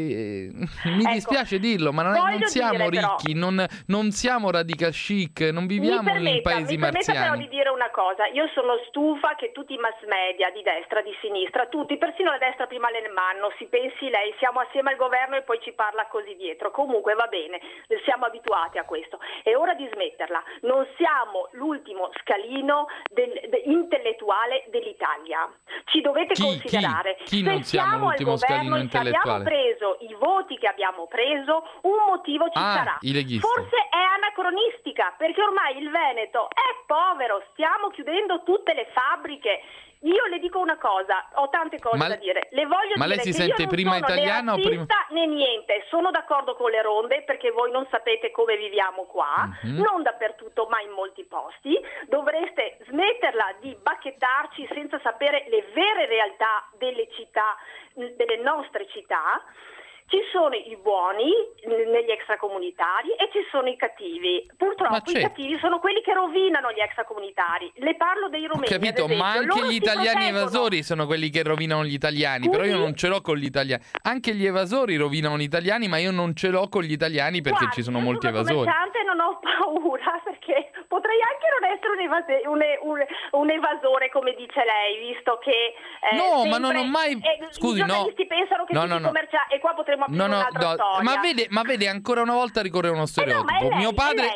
mi dispiace dirlo, ma non siamo ricchi, non siamo radical chic, non viviamo in paesi marziani. Mi permetta però di dire una cosa, io sono stufa che tutti i mass media di destra, di sinistra, tutti, persino la destra prima l'Elmanno, si pensi lei, siamo assieme al governo e poi ci parla così dietro. Comunque va bene, siamo abituati a questo. È ora di smetterla. Non siamo l'ultimo scalino intellettuale dell'Italia. Ci dovete considerare. Chi non siamo l'ultimo scalino intellettuale? Se abbiamo preso i voti che abbiamo preso, un motivo ci sarà. Forse è anacronistica, perché ormai il Veneto è povero, stiamo chiudendo tutte le fabbriche. Io le dico una cosa, ho tante cose da dire. Le voglio dire lei si che sente io non prima sono italiana né razzista né niente. Sono d'accordo con le ronde, perché voi non sapete come viviamo qua, non dappertutto, ma in molti posti. Dovreste smetterla di bacchettarci senza sapere le vere realtà delle città, delle nostre città. Ci sono i buoni negli extracomunitari e ci sono i cattivi. Purtroppo i cattivi sono quelli che rovinano gli extracomunitari. Le parlo dei rumeni. Ho capito, ma anche gli italiani evasori sono quelli che rovinano gli italiani. Però io non ce l'ho con gli italiani. Anche gli evasori rovinano gli italiani, ma io non ce l'ho con gli italiani perché ci sono molti evasori. Commerciante, non ho paura, perché potrei anche non essere un evasore, come dice lei, visto che ma non ho mai scusi, i giornalisti pensano che tutti commercianti, e qua potremmo aprire un'altra storia. Ma vede, ancora una volta ricorre uno stereotipo. Mio padre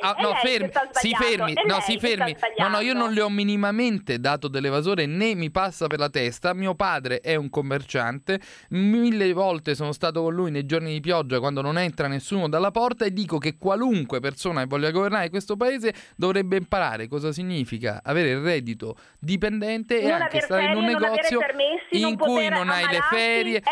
si fermi. No, io non le ho minimamente dato dell'evasore, né mi passa per la testa. Mio padre è un commerciante, 1000 volte sono stato con lui nei giorni di pioggia quando non entra nessuno dalla porta, e dico che qualunque persona che voglia governare questo paese dovrebbe imparare cosa significa avere il reddito dipendente e anche stare in un negozio in cui non hai le ferie,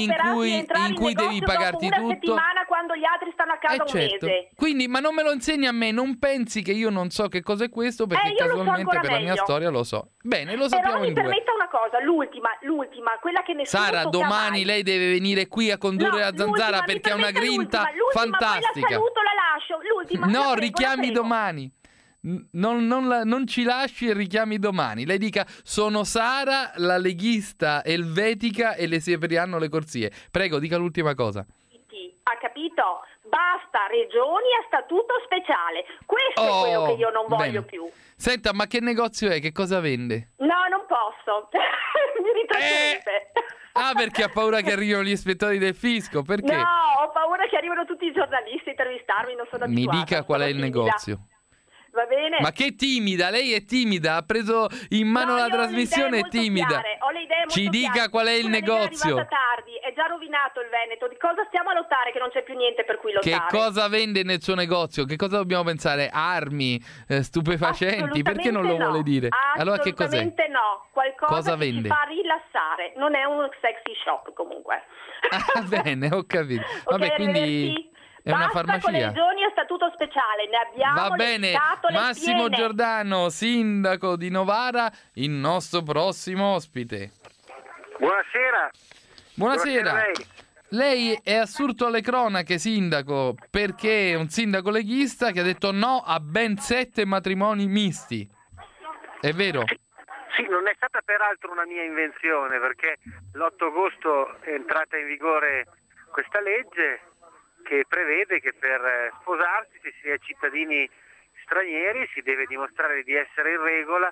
in cui devi pagarti una tutto. Settimana quando gli altri stanno a casa un mese. Quindi, ma non me lo insegni a me, non pensi che io non so che cosa è questo, perché casualmente per la mia storia lo so. Bene, lo sappiamo in due. Però mi permetta una cosa, l'ultima, quella che nessuno Sara, domani lei deve venire qui a condurre la Zanzara perché ha una grinta fantastica. Poi la saluto, la lascio. L'ultima. No, richiami domani. non ci lasci e richiami domani. Lei dica: sono Sara, la leghista elvetica, e le si apriranno le corsie. Prego, dica l'ultima cosa. Ha capito? Basta regioni a statuto speciale. Questo è quello che io non voglio più. Senta, ma che negozio è? Che cosa vende? No, non posso. Mi ritornerebbe. Perché ha paura che arrivino gli ispettori del fisco? Perché? No, ho paura che arrivino tutti i giornalisti a intervistarmi, non sono abituata. Mi dica qual è il negozio. Va bene? Ma che timida, lei è timida, ha preso in mano la trasmissione, è timida. Ho le idee molto Ci dica chiare. qual è il negozio. È arrivata tardi, è già rovinato il Veneto. Di cosa stiamo a lottare che non c'è più niente per cui lottare? Che cosa vende nel suo negozio? Che cosa dobbiamo pensare? Armi, stupefacenti? Perché non lo vuole dire? Allora che cos'è? Assolutamente no, qualcosa che vende? ci fa rilassare. Non è un sexy shop comunque. Bene, ho capito. Vabbè, quindi è una farmacia. Con le regioni a statuto speciale, ne abbiamo. Va bene, Massimo Giordano, sindaco di Novara, il nostro prossimo ospite. Buonasera. Buonasera. Lei è assurdo alle cronache, sindaco, perché è un sindaco leghista che ha detto no a ben 7 matrimoni misti. È vero? Sì, non è stata peraltro una mia invenzione, perché l'8 agosto è entrata in vigore questa legge che prevede che per sposarsi, se si è cittadini stranieri, si deve dimostrare di essere in regola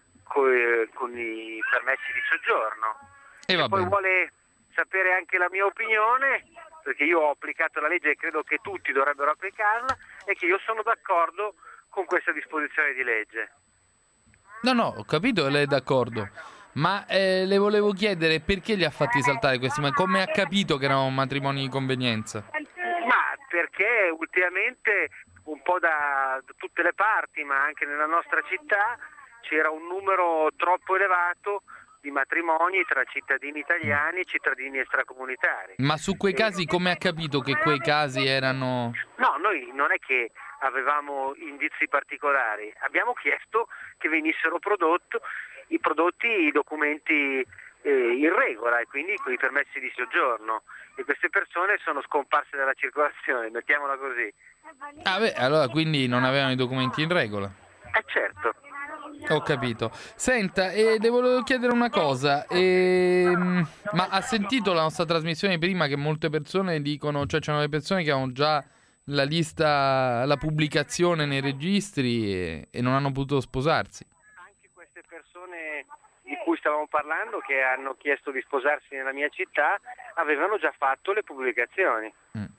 con i permessi di soggiorno. E poi vuole sapere anche la mia opinione, perché io ho applicato la legge e credo che tutti dovrebbero applicarla, e che io sono d'accordo con questa disposizione di legge. No, ho capito che lei è d'accordo, ma le volevo chiedere perché li ha fatti saltare questi, ma come ha capito che erano matrimoni di convenienza? Ma perché ultimamente un po' da tutte le parti, ma anche nella nostra città, c'era un numero troppo elevato di matrimoni tra cittadini italiani e cittadini extracomunitari. Ma su quei casi come ha capito che quei casi erano... No, noi non è che avevamo indizi particolari, abbiamo chiesto che venissero prodotti i documenti in regola, e quindi con i permessi di soggiorno, e queste persone sono scomparse dalla circolazione, mettiamola così. Allora quindi non avevano i documenti in regola? Certo. Ho capito. Senta, le volevo chiedere una cosa, ma ha sentito la nostra trasmissione prima che molte persone dicono, cioè c'erano le persone che avevano già la lista, la pubblicazione nei registri e non hanno potuto sposarsi? Anche queste persone di cui stavamo parlando, che hanno chiesto di sposarsi nella mia città, avevano già fatto le pubblicazioni.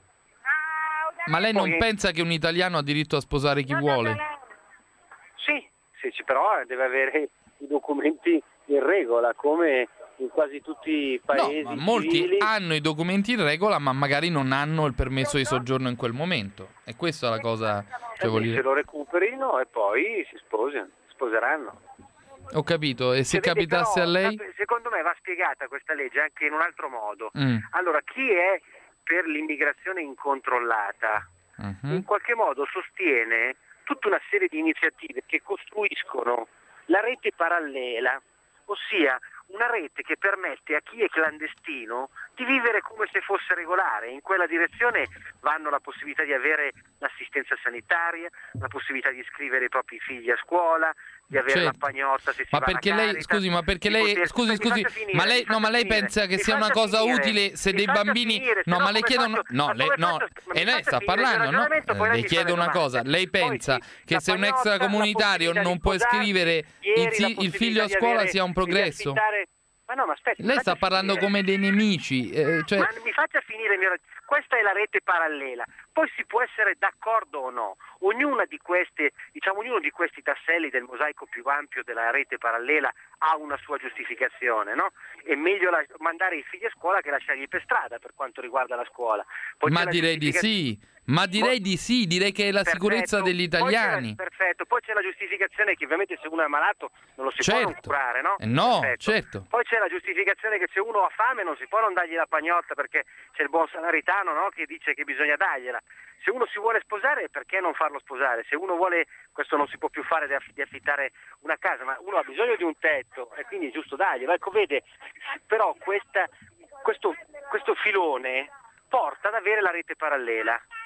Ma lei non pensa che un italiano ha diritto a sposare chi vuole? Sì, però deve avere i documenti in regola, come in quasi tutti i paesi. No, ma molti hanno i documenti in regola, ma magari non hanno il permesso di soggiorno in quel momento. E questa è la cosa che vuol dire. Se lo recuperino e poi si sposeranno. Ho capito. E se capitasse a lei? Secondo me va spiegata questa legge anche in un altro modo. Allora, chi è per l'immigrazione incontrollata in qualche modo sostiene tutta una serie di iniziative che costruiscono la rete parallela, ossia una rete che permette a chi è clandestino di vivere come se fosse regolare. In quella direzione vanno la possibilità di avere l'assistenza sanitaria, la possibilità di iscrivere i propri figli a scuola, di avere la pagnotta se si va alla Caritas. Ma lei pensa che sia una cosa utile se dei bambini... No, ma le chiedo... E lei sta parlando, no? Le chiedo una cosa. Lei pensa che se un extracomunitario non può iscrivere il figlio a scuola sia un progresso? Ma no, ma aspetti, lei sta parlando come dei nemici. Ma mi faccia finire il mio... Questa è la rete parallela. Poi si può essere d'accordo o no. Ognuno di questi tasselli del mosaico più ampio della rete parallela ha una sua giustificazione, no? È meglio mandare i figli a scuola che lasciarli per strada per quanto riguarda la scuola. Poi ma direi di sì. Direi che è la sicurezza degli italiani. Perfetto, poi c'è la giustificazione che ovviamente se uno è malato non lo si può non curare, no? Certo. Poi c'è la giustificazione che se uno ha fame non si può non dargli la pagnotta, perché c'è il buon samaritano, no? Che dice che bisogna dargliela. Se uno si vuole sposare, perché non farlo sposare? Se uno vuole, questo non si può più fare di affittare una casa, ma uno ha bisogno di un tetto e quindi è giusto darglielo. Ecco, vede, però questo filone porta ad avere la rete parallela.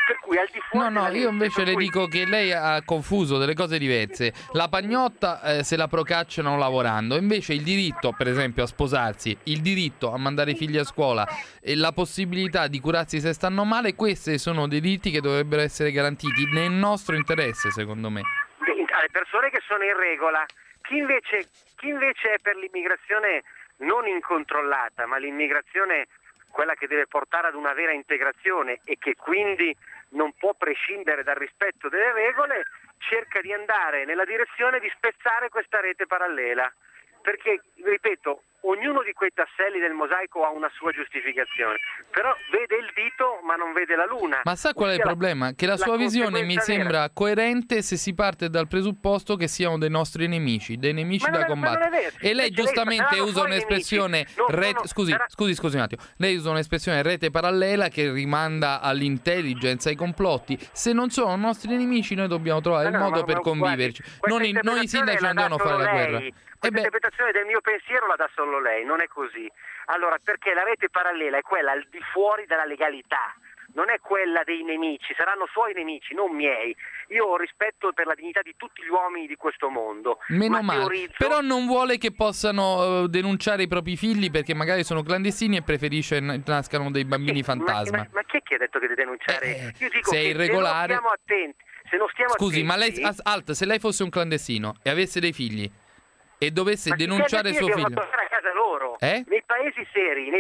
per cui al di fuori No, io invece le dico che lei ha confuso delle cose diverse. La pagnotta se la procacciano lavorando, invece il diritto, per esempio, a sposarsi, il diritto a mandare i figli a scuola e la possibilità di curarsi se stanno male, questi sono diritti che dovrebbero essere garantiti nel nostro interesse, secondo me. Alle persone che sono in regola. Chi invece è per l'immigrazione non incontrollata, ma l'immigrazione quella che deve portare ad una vera integrazione e che quindi non può prescindere dal rispetto delle regole, cerca di andare nella direzione di spezzare questa rete parallela. Perché, ripeto, ognuno di quei tasselli del mosaico ha una sua giustificazione, però vede il dito ma non vede la luna. Ma sa qual è il problema? Che la sua visione mi sembra coerente se si parte dal presupposto che siano dei nostri nemici, dei nemici da combattere. E lei giustamente usa un'espressione scusi un attimo. Lei usa un'espressione rete parallela che rimanda all'intelligence, ai complotti. Se non sono nostri nemici, noi dobbiamo trovare il modo per conviverci. Noi sindaci non devono fare la guerra. Questa interpretazione del mio pensiero la dà solo lei, non è così. Allora, perché la rete parallela è quella al di fuori della legalità, non è quella dei nemici, saranno suoi nemici, non miei. Io ho rispetto per la dignità di tutti gli uomini di questo mondo. Meno male, però non vuole che possano denunciare i propri figli perché magari sono clandestini e preferisce nascano dei bambini fantasma. Ma chi è che ha detto che deve denunciare? Io dico se è irregolare... se non stiamo attenti, Scusi, ma lei, se lei fosse un clandestino e avesse dei figli e dovesse denunciare suo figlio, tornare a casa loro. Nei paesi seri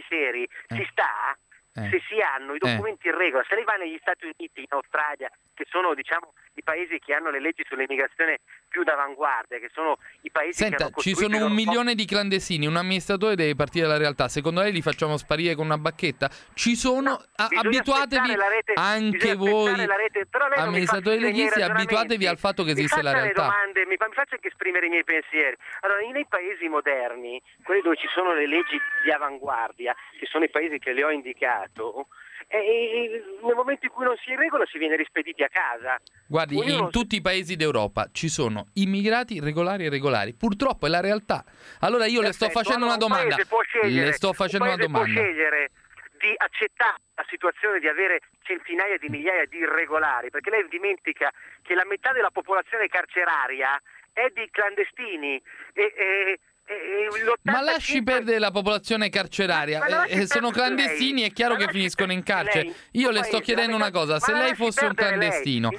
si sta se si hanno i documenti in regola. Se lei va negli Stati Uniti, in Australia, che sono i paesi che hanno le leggi sull'immigrazione più d'avanguardia, che sono i paesi che hanno ci sono 1 milione di clandestini, un amministratore deve partire dalla realtà. Secondo lei li facciamo sparire con una bacchetta? Ci sono, abituatevi anche voi amministratori leghisti, abituatevi al fatto che esiste la realtà. Mi faccia anche esprimere i miei pensieri. Allora, nei paesi moderni, quelli dove ci sono le leggi di avanguardia, che sono i paesi che le ho indicato, e nel momento in cui non si è in regola si viene rispediti a casa. Guardi, in tutti i paesi d'Europa ci sono immigrati regolari e irregolari. Purtroppo è la realtà. Allora io le sto facendo una domanda. Può scegliere di accettare la situazione di avere centinaia di migliaia di irregolari, perché lei dimentica che la metà della popolazione carceraria è di clandestini ma lasci perdere la popolazione carceraria, sono clandestini, è chiaro che finiscono in carcere. Io le sto chiedendo una cosa: se lei fosse un clandestino,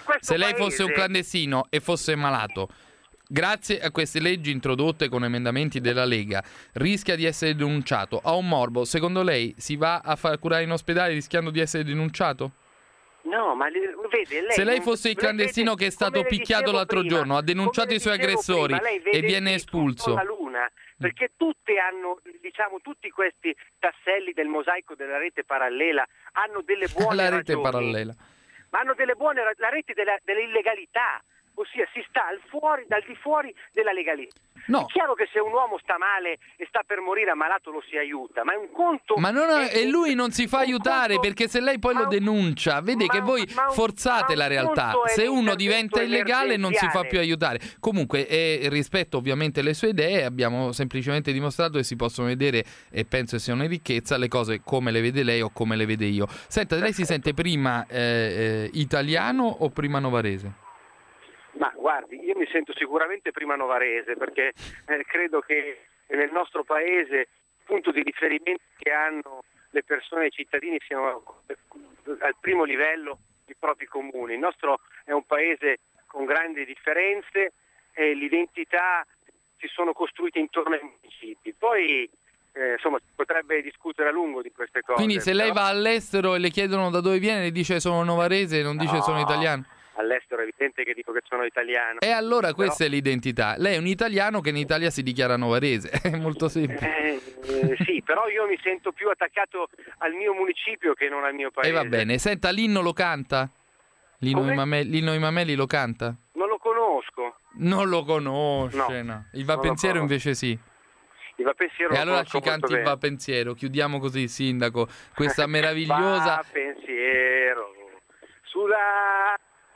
e fosse malato, grazie a queste leggi introdotte con emendamenti della Lega, rischia di essere denunciato, ha un morbo, secondo lei si va a far curare in ospedale rischiando di essere denunciato? No, ma vede, lei se lei fosse il clandestino che è stato picchiato l'altro giorno, ha denunciato i suoi aggressori e viene espulso. La luna, perché tutti questi tasselli del mosaico della rete parallela hanno delle buone rete parallela. Ma hanno delle buone la rete dell'illegalità, ossia si sta dal di fuori della legalità. No. È chiaro che se un uomo sta male e sta per morire ammalato lo si aiuta, ma è un conto. Ma e lui non si fa aiutare perché se lei poi lo denuncia, vede che voi forzate la realtà. Se uno diventa illegale non si fa più aiutare. Comunque, rispetto ovviamente alle sue idee, abbiamo semplicemente dimostrato che si possono vedere, e penso sia una ricchezza, le cose come le vede lei o come le vede io. Senta, lei si sente prima italiano o prima novarese? Ma guardi, io mi sento sicuramente prima novarese perché credo che nel nostro paese il punto di riferimento che hanno le persone e i cittadini siano al primo livello i propri comuni. Il nostro è un paese con grandi differenze e l'identità si sono costruite intorno ai municipi. Poi insomma si potrebbe discutere a lungo di queste cose. Quindi se lei va all'estero e le chiedono da dove viene, le dice sono novarese e non dice sono italiano? All'estero è evidente che dico che sono italiano. E allora questa è l'identità. Lei è un italiano che in Italia si dichiara novarese, è molto semplice. Sì, però io mi sento più attaccato al mio municipio che non al mio paese. E va bene, senta, l'inno lo canta? L'inno i Mameli lo canta? Non lo conosco. Non lo conosce, no. Il Va Pensiero invece sì. Il Va Pensiero. E allora ci canti il Va Pensiero, chiudiamo così, sindaco, questa meravigliosa... Va Pensiero, sulla...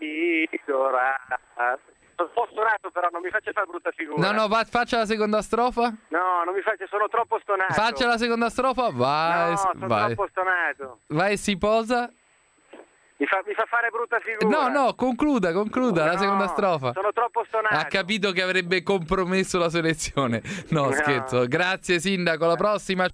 Sono un po' stonato, però non mi faccia fare brutta figura. No, faccia la seconda strofa. No, non mi faccia, sono troppo stonato. Faccia la seconda strofa, vai. No, sono troppo stonato. Vai e si posa. Mi fa fare brutta figura. No, concluda la seconda strofa. Sono troppo stonato. Ha capito che avrebbe compromesso la sua elezione. No, scherzo. Grazie sindaco, alla prossima.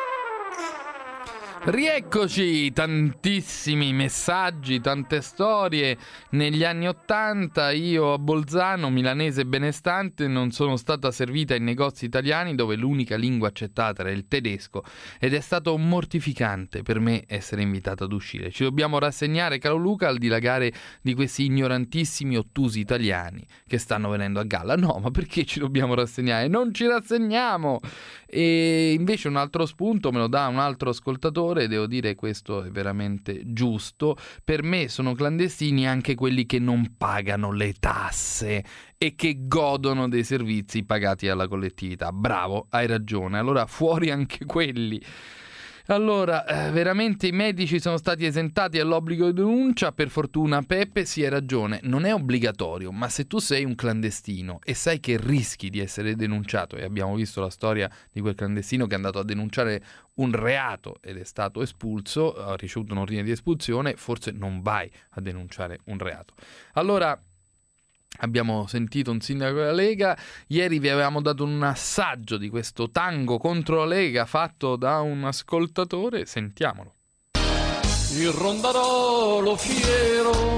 Rieccoci, tantissimi messaggi, tante storie. Negli anni '80 io a Bolzano, milanese benestante, non sono stata servita in negozi italiani dove l'unica lingua accettata era il tedesco ed è stato mortificante per me essere invitata ad uscire. Ci dobbiamo rassegnare, caro Luca, al dilagare di questi ignorantissimi ottusi italiani che stanno venendo a galla. No, ma perché ci dobbiamo rassegnare? Non ci rassegniamo! E invece un altro spunto me lo dà un altro ascoltatore, devo dire questo è veramente giusto. Per me sono clandestini anche quelli che non pagano le tasse e che godono dei servizi pagati alla collettività. Bravo, hai ragione, allora fuori anche quelli. Allora, veramente i medici sono stati esentati dall'obbligo di denuncia. Per fortuna, Peppe, sì, hai ragione, non è obbligatorio, ma se tu sei un clandestino e sai che rischi di essere denunciato, e abbiamo visto la storia di quel clandestino che è andato a denunciare un reato ed è stato espulso, ha ricevuto un ordine di espulsione, forse non vai a denunciare un reato. Allora, abbiamo sentito un sindaco della Lega, ieri vi avevamo dato un assaggio di questo tango contro la Lega fatto da un ascoltatore, sentiamolo. Il rondarolo fiero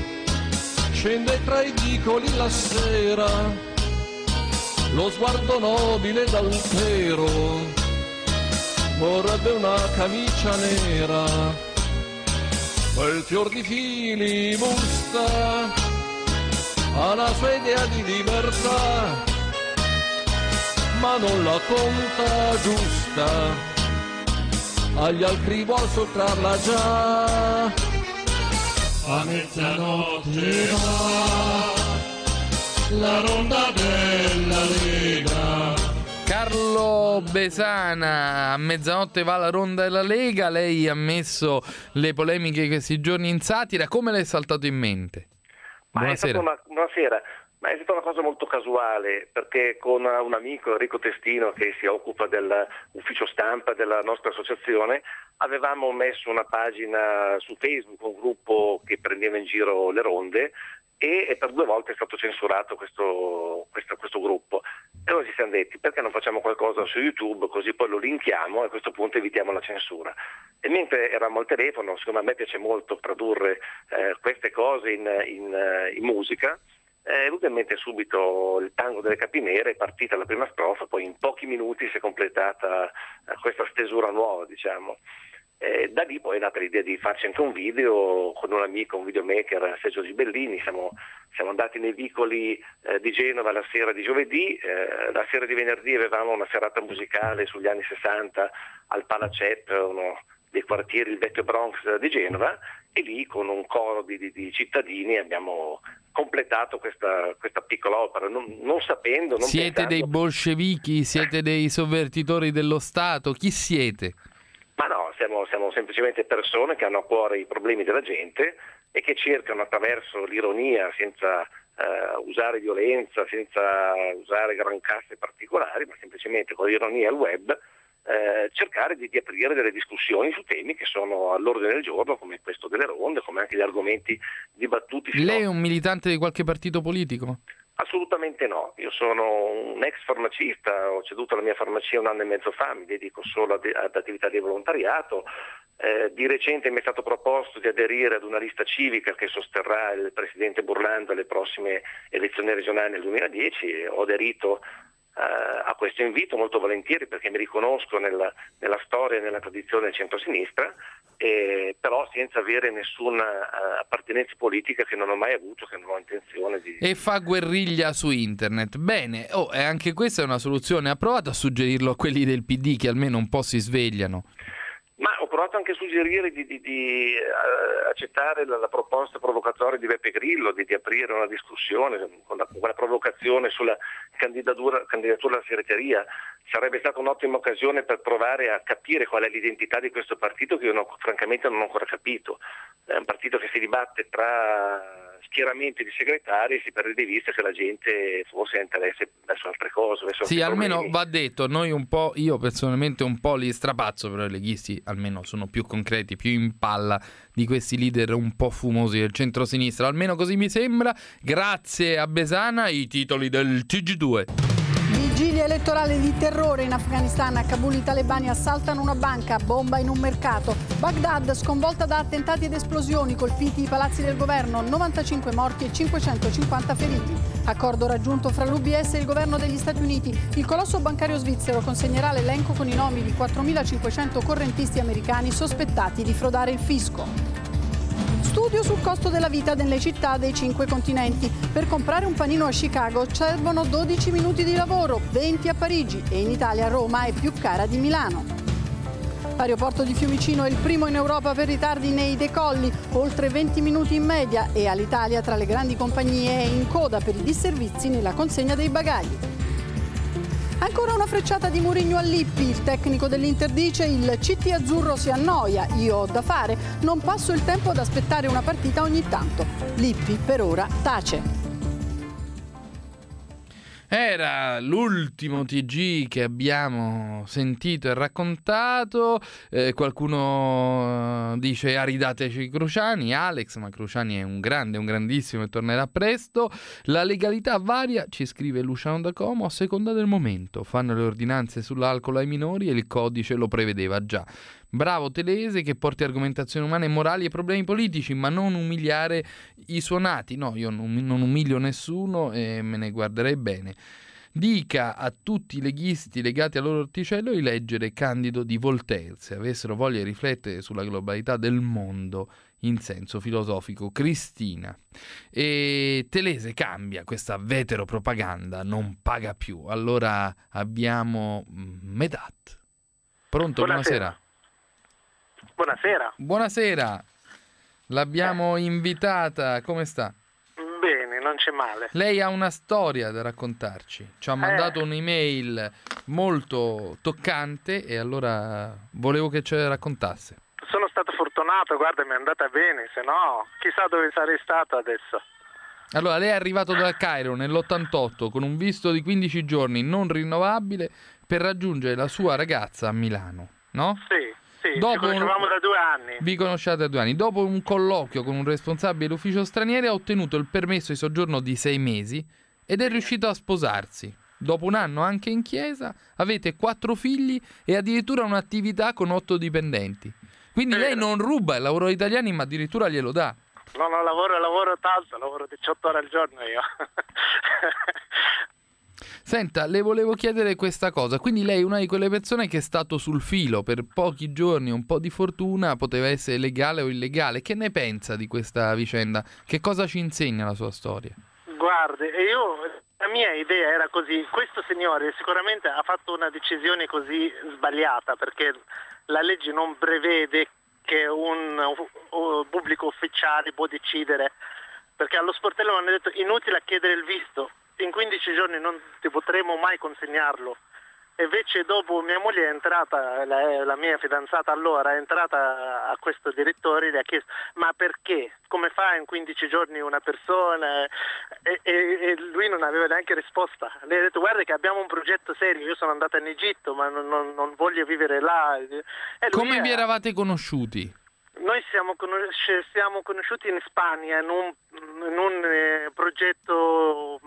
scende tra i vicoli la sera, lo sguardo nobile ed altero vorrebbe una camicia nera, quel fior di filibusta ha la sua idea di libertà, ma non la conta giusta, agli altri vuol sottrarla già. A mezzanotte va la ronda della Lega. Carlo Besana, a mezzanotte va la ronda della Lega. Lei ha messo le polemiche di questi giorni in satira, come le è saltato in mente? Buonasera. Buonasera, ma è stata una cosa molto casuale, perché con un amico, Enrico Testino, che si occupa dell'ufficio stampa della nostra associazione, avevamo messo una pagina su Facebook, un gruppo che prendeva in giro le ronde, e per 2 volte è stato censurato questo gruppo. E allora ci siamo detti, perché non facciamo qualcosa su YouTube, così poi lo linkiamo e a questo punto evitiamo la censura. E mentre eravamo al telefono, siccome a me piace molto tradurre queste cose in musica, è venuto in mente subito il tango delle capinere, è partita la prima strofa, poi in pochi minuti si è completata questa stesura nuova, diciamo. Da lì poi è nata l'idea di farci anche un video con un amico, un videomaker, Sergio Gibellini. Siamo andati nei vicoli di Genova la sera di giovedì, la sera di venerdì avevamo una serata musicale sugli anni 60 al Palacep, uno dei quartieri, il vecchio Bronx di Genova, e lì con un coro di cittadini abbiamo completato questa piccola opera, non sapendo, non siete pensando. Dei bolscevichi, siete dei sovvertitori dello Stato, chi siete? Ma no, siamo semplicemente persone che hanno a cuore i problemi della gente e che cercano attraverso l'ironia, senza usare violenza, senza usare gran casse particolari, ma semplicemente con l'ironia al web, cercare di aprire delle discussioni su temi che sono all'ordine del giorno, come questo delle ronde, come anche gli argomenti dibattuti. Lei è un militante di qualche partito politico? Assolutamente no, io sono un ex farmacista, ho ceduto la mia farmacia 1 anno e mezzo fa, mi dedico solo ad attività di volontariato. Di recente mi è stato proposto di aderire ad una lista civica che sosterrà il presidente Burlando alle prossime elezioni regionali nel 2010 e ho aderito a questo invito molto volentieri, perché mi riconosco nella storia e nella tradizione del centro-sinistra, però senza avere nessuna appartenenza politica, che non ho mai avuto, che non ho intenzione di... E fa guerriglia su internet. Bene, e anche questa è una soluzione. Ha provato a suggerirlo a quelli del PD, che almeno un po' si svegliano? Ma ho provato anche a suggerire di accettare la proposta provocatoria di Beppe Grillo di aprire una discussione con la provocazione sulla candidatura alla segreteria. Sarebbe stata un'ottima occasione per provare a capire qual è l'identità di questo partito, che io francamente non ho ancora capito. È un partito che si dibatte tra schieramenti di segretari si perde di vista che la gente forse ha interesse verso altre cose. Verso sì, almeno problemi. va detto, noi un po', io personalmente un po' li strapazzo, però i leghisti almeno sono più concreti, più in palla di questi leader un po' fumosi del centro-sinistra, almeno così mi sembra. Grazie a Besana, i titoli del TG2. Vigilia elettorale di terrore in Afghanistan. A Kabul i talebani assaltano una banca, bomba in un mercato. Baghdad sconvolta da attentati ed esplosioni, colpiti i palazzi del governo, 95 morti e 550 feriti. Accordo raggiunto fra l'UBS e il governo degli Stati Uniti. Il colosso bancario svizzero consegnerà l'elenco con i nomi di 4.500 correntisti americani sospettati di frodare il fisco. Studio sul costo della vita nelle città dei 5 continenti. Per comprare un panino a Chicago servono 12 minuti di lavoro, 20 a Parigi, e in Italia Roma è più cara di Milano. L'aeroporto di Fiumicino è il primo in Europa per ritardi nei decolli, oltre 20 minuti in media, e all'Italia tra le grandi compagnie è in coda per i disservizi nella consegna dei bagagli. Ancora una frecciata di Mourinho a Lippi. Il tecnico dell'Inter dice: il CT azzurro si annoia, io ho da fare, non passo il tempo ad aspettare una partita ogni tanto. Lippi per ora tace. Era l'ultimo TG che abbiamo sentito e raccontato. Qualcuno dice aridateci Cruciani, Alex, ma Cruciani è un grandissimo e tornerà presto. La legalità varia, ci scrive Luciano da Como, a seconda del momento. Fanno le ordinanze sull'alcol ai minori e il codice lo prevedeva già. Bravo Telese, che porti argomentazioni umane, morali e problemi politici, ma non umiliare i suonati. No, io non umilio nessuno e me ne guarderei bene. Dica a tutti i leghisti legati al loro orticello di leggere Candido di Voltaire, se avessero voglia di riflettere sulla globalità del mondo in senso filosofico. Cristina. E Telese cambia, questa veteropropaganda non paga più. Allora abbiamo Medat. Pronto? Buonasera. Buonasera. Buonasera. L'abbiamo invitata, come sta? Bene, non c'è male. Lei ha una storia da raccontarci. Ci ha mandato un'email molto toccante e allora volevo che ce la raccontasse. Sono stato fortunato, guarda, mi è andata bene, se no chissà dove sarei stato adesso. Allora, lei è arrivato dal Cairo nell'88 con un visto di 15 giorni non rinnovabile per raggiungere la sua ragazza a Milano, no? Sì. Ci conoscevamo da 2 anni. Vi conosciate da 2 anni. Dopo un colloquio con un responsabile dell'ufficio stranieri ha ottenuto il permesso di soggiorno di 6 mesi ed è riuscito a sposarsi. Dopo un anno anche in chiesa, avete 4 figli e addirittura un'attività con 8 dipendenti. Quindi lei non ruba il lavoro agli italiani, ma addirittura glielo dà. No, lavoro tanto, lavoro 18 ore al giorno io. Senta, le volevo chiedere questa cosa. Quindi lei è una di quelle persone che è stato sul filo per pochi giorni, un po' di fortuna, poteva essere legale o illegale. Che ne pensa di questa vicenda? Che cosa ci insegna la sua storia? Guardi, la mia idea era così. Questo signore sicuramente ha fatto una decisione così sbagliata, perché la legge non prevede che un pubblico ufficiale può decidere, perché allo sportello mi hanno detto inutile chiedere il visto. In 15 giorni non ti potremo mai consegnarlo. E invece dopo mia moglie è entrata, la mia fidanzata allora, è entrata a questo direttore e le ha chiesto ma perché? Come fa in 15 giorni una persona? E lui non aveva neanche risposta. Lei ha detto guarda che abbiamo un progetto serio, io sono andata in Egitto ma non voglio vivere là. Come vi eravate conosciuti? Noi siamo conosciuti in Spagna in un progetto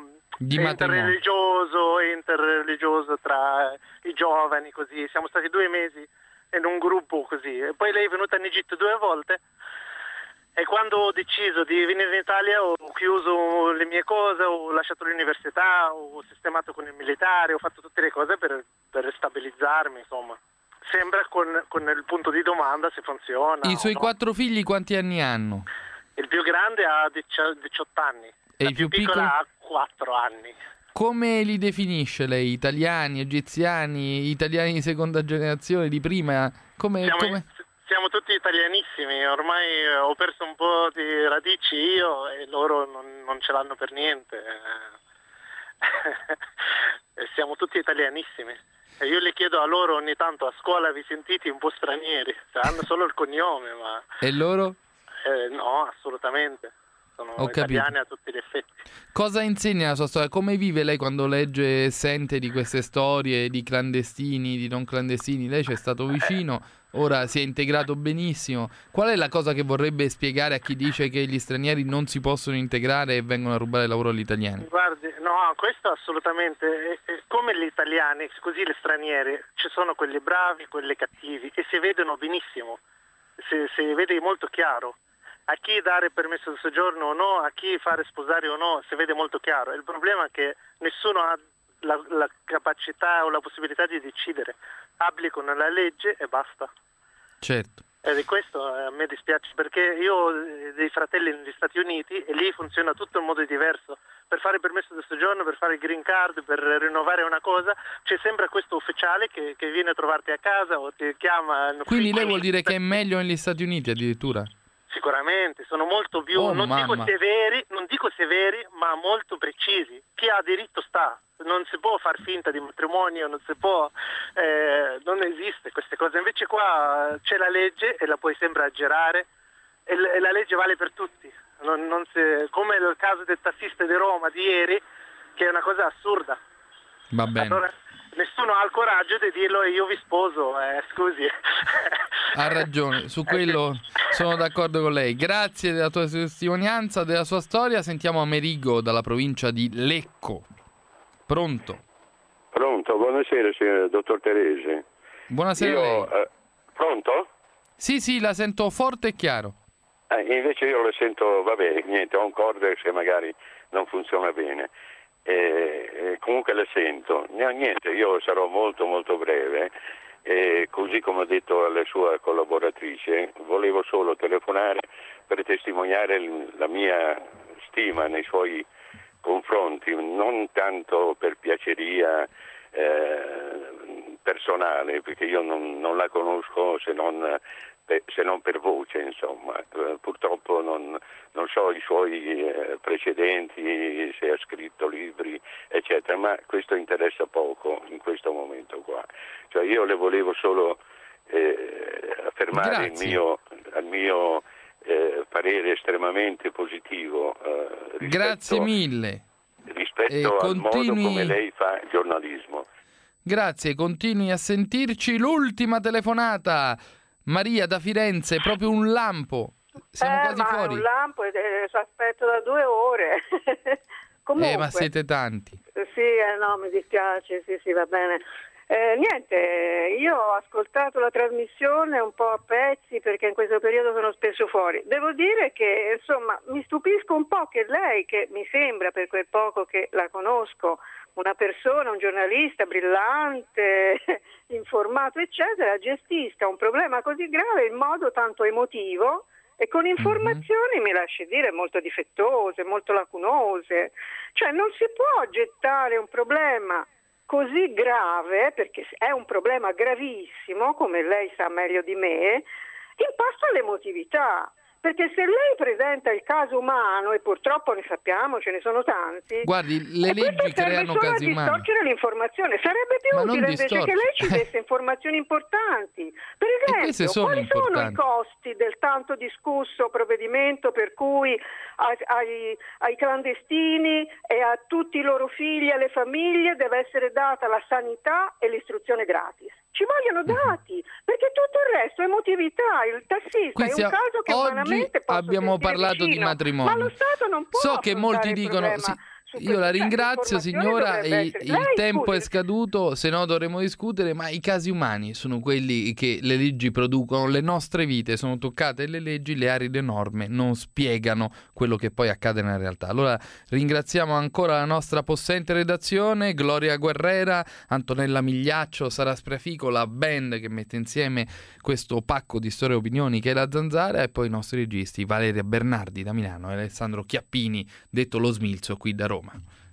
interreligioso tra i giovani, così. Siamo stati 2 mesi in un gruppo così. E poi lei è venuta in Egitto 2 volte e quando ho deciso di venire in Italia ho chiuso le mie cose, ho lasciato l'università, ho sistemato con il militare, ho fatto tutte le cose per stabilizzarmi, insomma. Sembra con il punto di domanda se funziona. I suoi 4 figli quanti anni hanno? Il più grande ha 18 anni. E la il più piccola piccolo? ha 4 anni. Come li definisce lei? Italiani, egiziani, italiani di seconda generazione, di prima? Siamo tutti italianissimi, ormai ho perso un po' di radici io e loro non ce l'hanno per niente. Siamo tutti italianissimi. E io le chiedo a loro ogni tanto a scuola vi sentite un po' stranieri, hanno solo il cognome ma... E loro? No, assolutamente. sono italiani a tutti gli effetti. Cosa insegna la sua storia? Come vive lei quando legge e sente di queste storie di clandestini, di non clandestini? Lei ci è stato vicino, ora si è integrato benissimo. Qual è la cosa che vorrebbe spiegare a chi dice che gli stranieri non si possono integrare e vengono a rubare il lavoro agli italiani? Guardi, no, questo assolutamente. Come gli italiani, così gli stranieri, ci sono quelli bravi, quelli cattivi, e si vedono benissimo, si vede molto chiaro. A chi dare permesso di soggiorno o no, a chi fare sposare o no, si vede molto chiaro. Il problema è che nessuno ha la capacità o la possibilità di decidere. Applicano la legge e basta. Certo. E di questo a me dispiace, perché io ho dei fratelli negli Stati Uniti e lì funziona tutto in modo diverso. Per fare il permesso di soggiorno, per fare il green card, per rinnovare una cosa, c'è sempre questo ufficiale che viene a trovarti a casa o ti chiama. Quindi lei vuol dire che è meglio negli Stati Uniti addirittura? Sicuramente, sono molto più, non dico severi, ma molto precisi. Chi ha diritto sta, non si può far finta di matrimonio, non si può, non esiste queste cose. Invece qua c'è la legge e la puoi sempre aggirare e la legge vale per tutti. Come il caso del tassista di Roma di ieri, che è una cosa assurda. Va bene. Allora, nessuno ha il coraggio di dirlo e io vi sposo, scusi. Ha ragione, su quello sono d'accordo con lei. Grazie della tua testimonianza, della sua storia. Sentiamo Amerigo dalla provincia di Lecco. Pronto? Pronto, buonasera signor dottor Teresi. Buonasera a lei. Pronto? Sì, la sento forte e chiaro. Invece io lo sento, vabbè, niente, ho un corder se magari non funziona bene. Comunque le sento. Niente, io sarò molto molto breve. Così come ho detto alla sua collaboratrice, volevo solo telefonare per testimoniare la mia stima nei suoi confronti, non tanto per piaceria personale, perché io non la conosco se non per voce, insomma. Purtroppo non so i suoi precedenti, se ha scritto libri, eccetera, ma questo interessa poco in questo momento qua. Cioè io le volevo solo affermare il mio parere estremamente positivo grazie mille rispetto al modo come lei fa giornalismo. Grazie, continui a sentirci. L'ultima telefonata, Maria da Firenze, proprio un lampo. Siamo quasi fuori. Un lampo ci aspetto da 2 ore. Comunque, ma siete tanti. Sì, no, mi dispiace, sì, va bene. Niente, io ho ascoltato la trasmissione un po' a pezzi perché in questo periodo sono spesso fuori. Devo dire che, insomma, mi stupisco un po' che lei, che mi sembra per quel poco che la conosco, una persona, un giornalista brillante, informato, eccetera, gestisca un problema così grave in modo tanto emotivo e con informazioni, mi lasci dire, molto difettose, molto lacunose. Cioè non si può gettare un problema così grave, perché è un problema gravissimo, come lei sa meglio di me, in pasto all'emotività. Perché se lei presenta il caso umano, e purtroppo ne sappiamo, ce ne sono tanti, guardi, le leggi creano casi umani. Ma distorcere l'informazione sarebbe più utile invece che lei ci desse informazioni importanti. Per esempio, quali sono i costi del tanto discusso provvedimento per cui ai clandestini e a tutti i loro figli e alle famiglie deve essere data la sanità e l'istruzione gratis? Ci vogliono dati, perché tutto il resto è emotività. Il tassista è un caso che umanamente posso abbiamo parlato vicino, di matrimonio. Ma lo Stato non può. So che molti dicono io la ringrazio signora, il tempo è scaduto, se no dovremo discutere, ma i casi umani sono quelli che le leggi producono, le nostre vite sono toccate, le leggi, le aride norme non spiegano quello che poi accade nella realtà. Allora ringraziamo ancora la nostra possente redazione, Gloria Guerrera, Antonella Migliaccio, Sara Spreafico, la band che mette insieme questo pacco di storie e opinioni che è la Zanzara, e poi i nostri registi Valeria Bernardi da Milano e Alessandro Chiappini, detto Lo Smilzo, qui da Roma.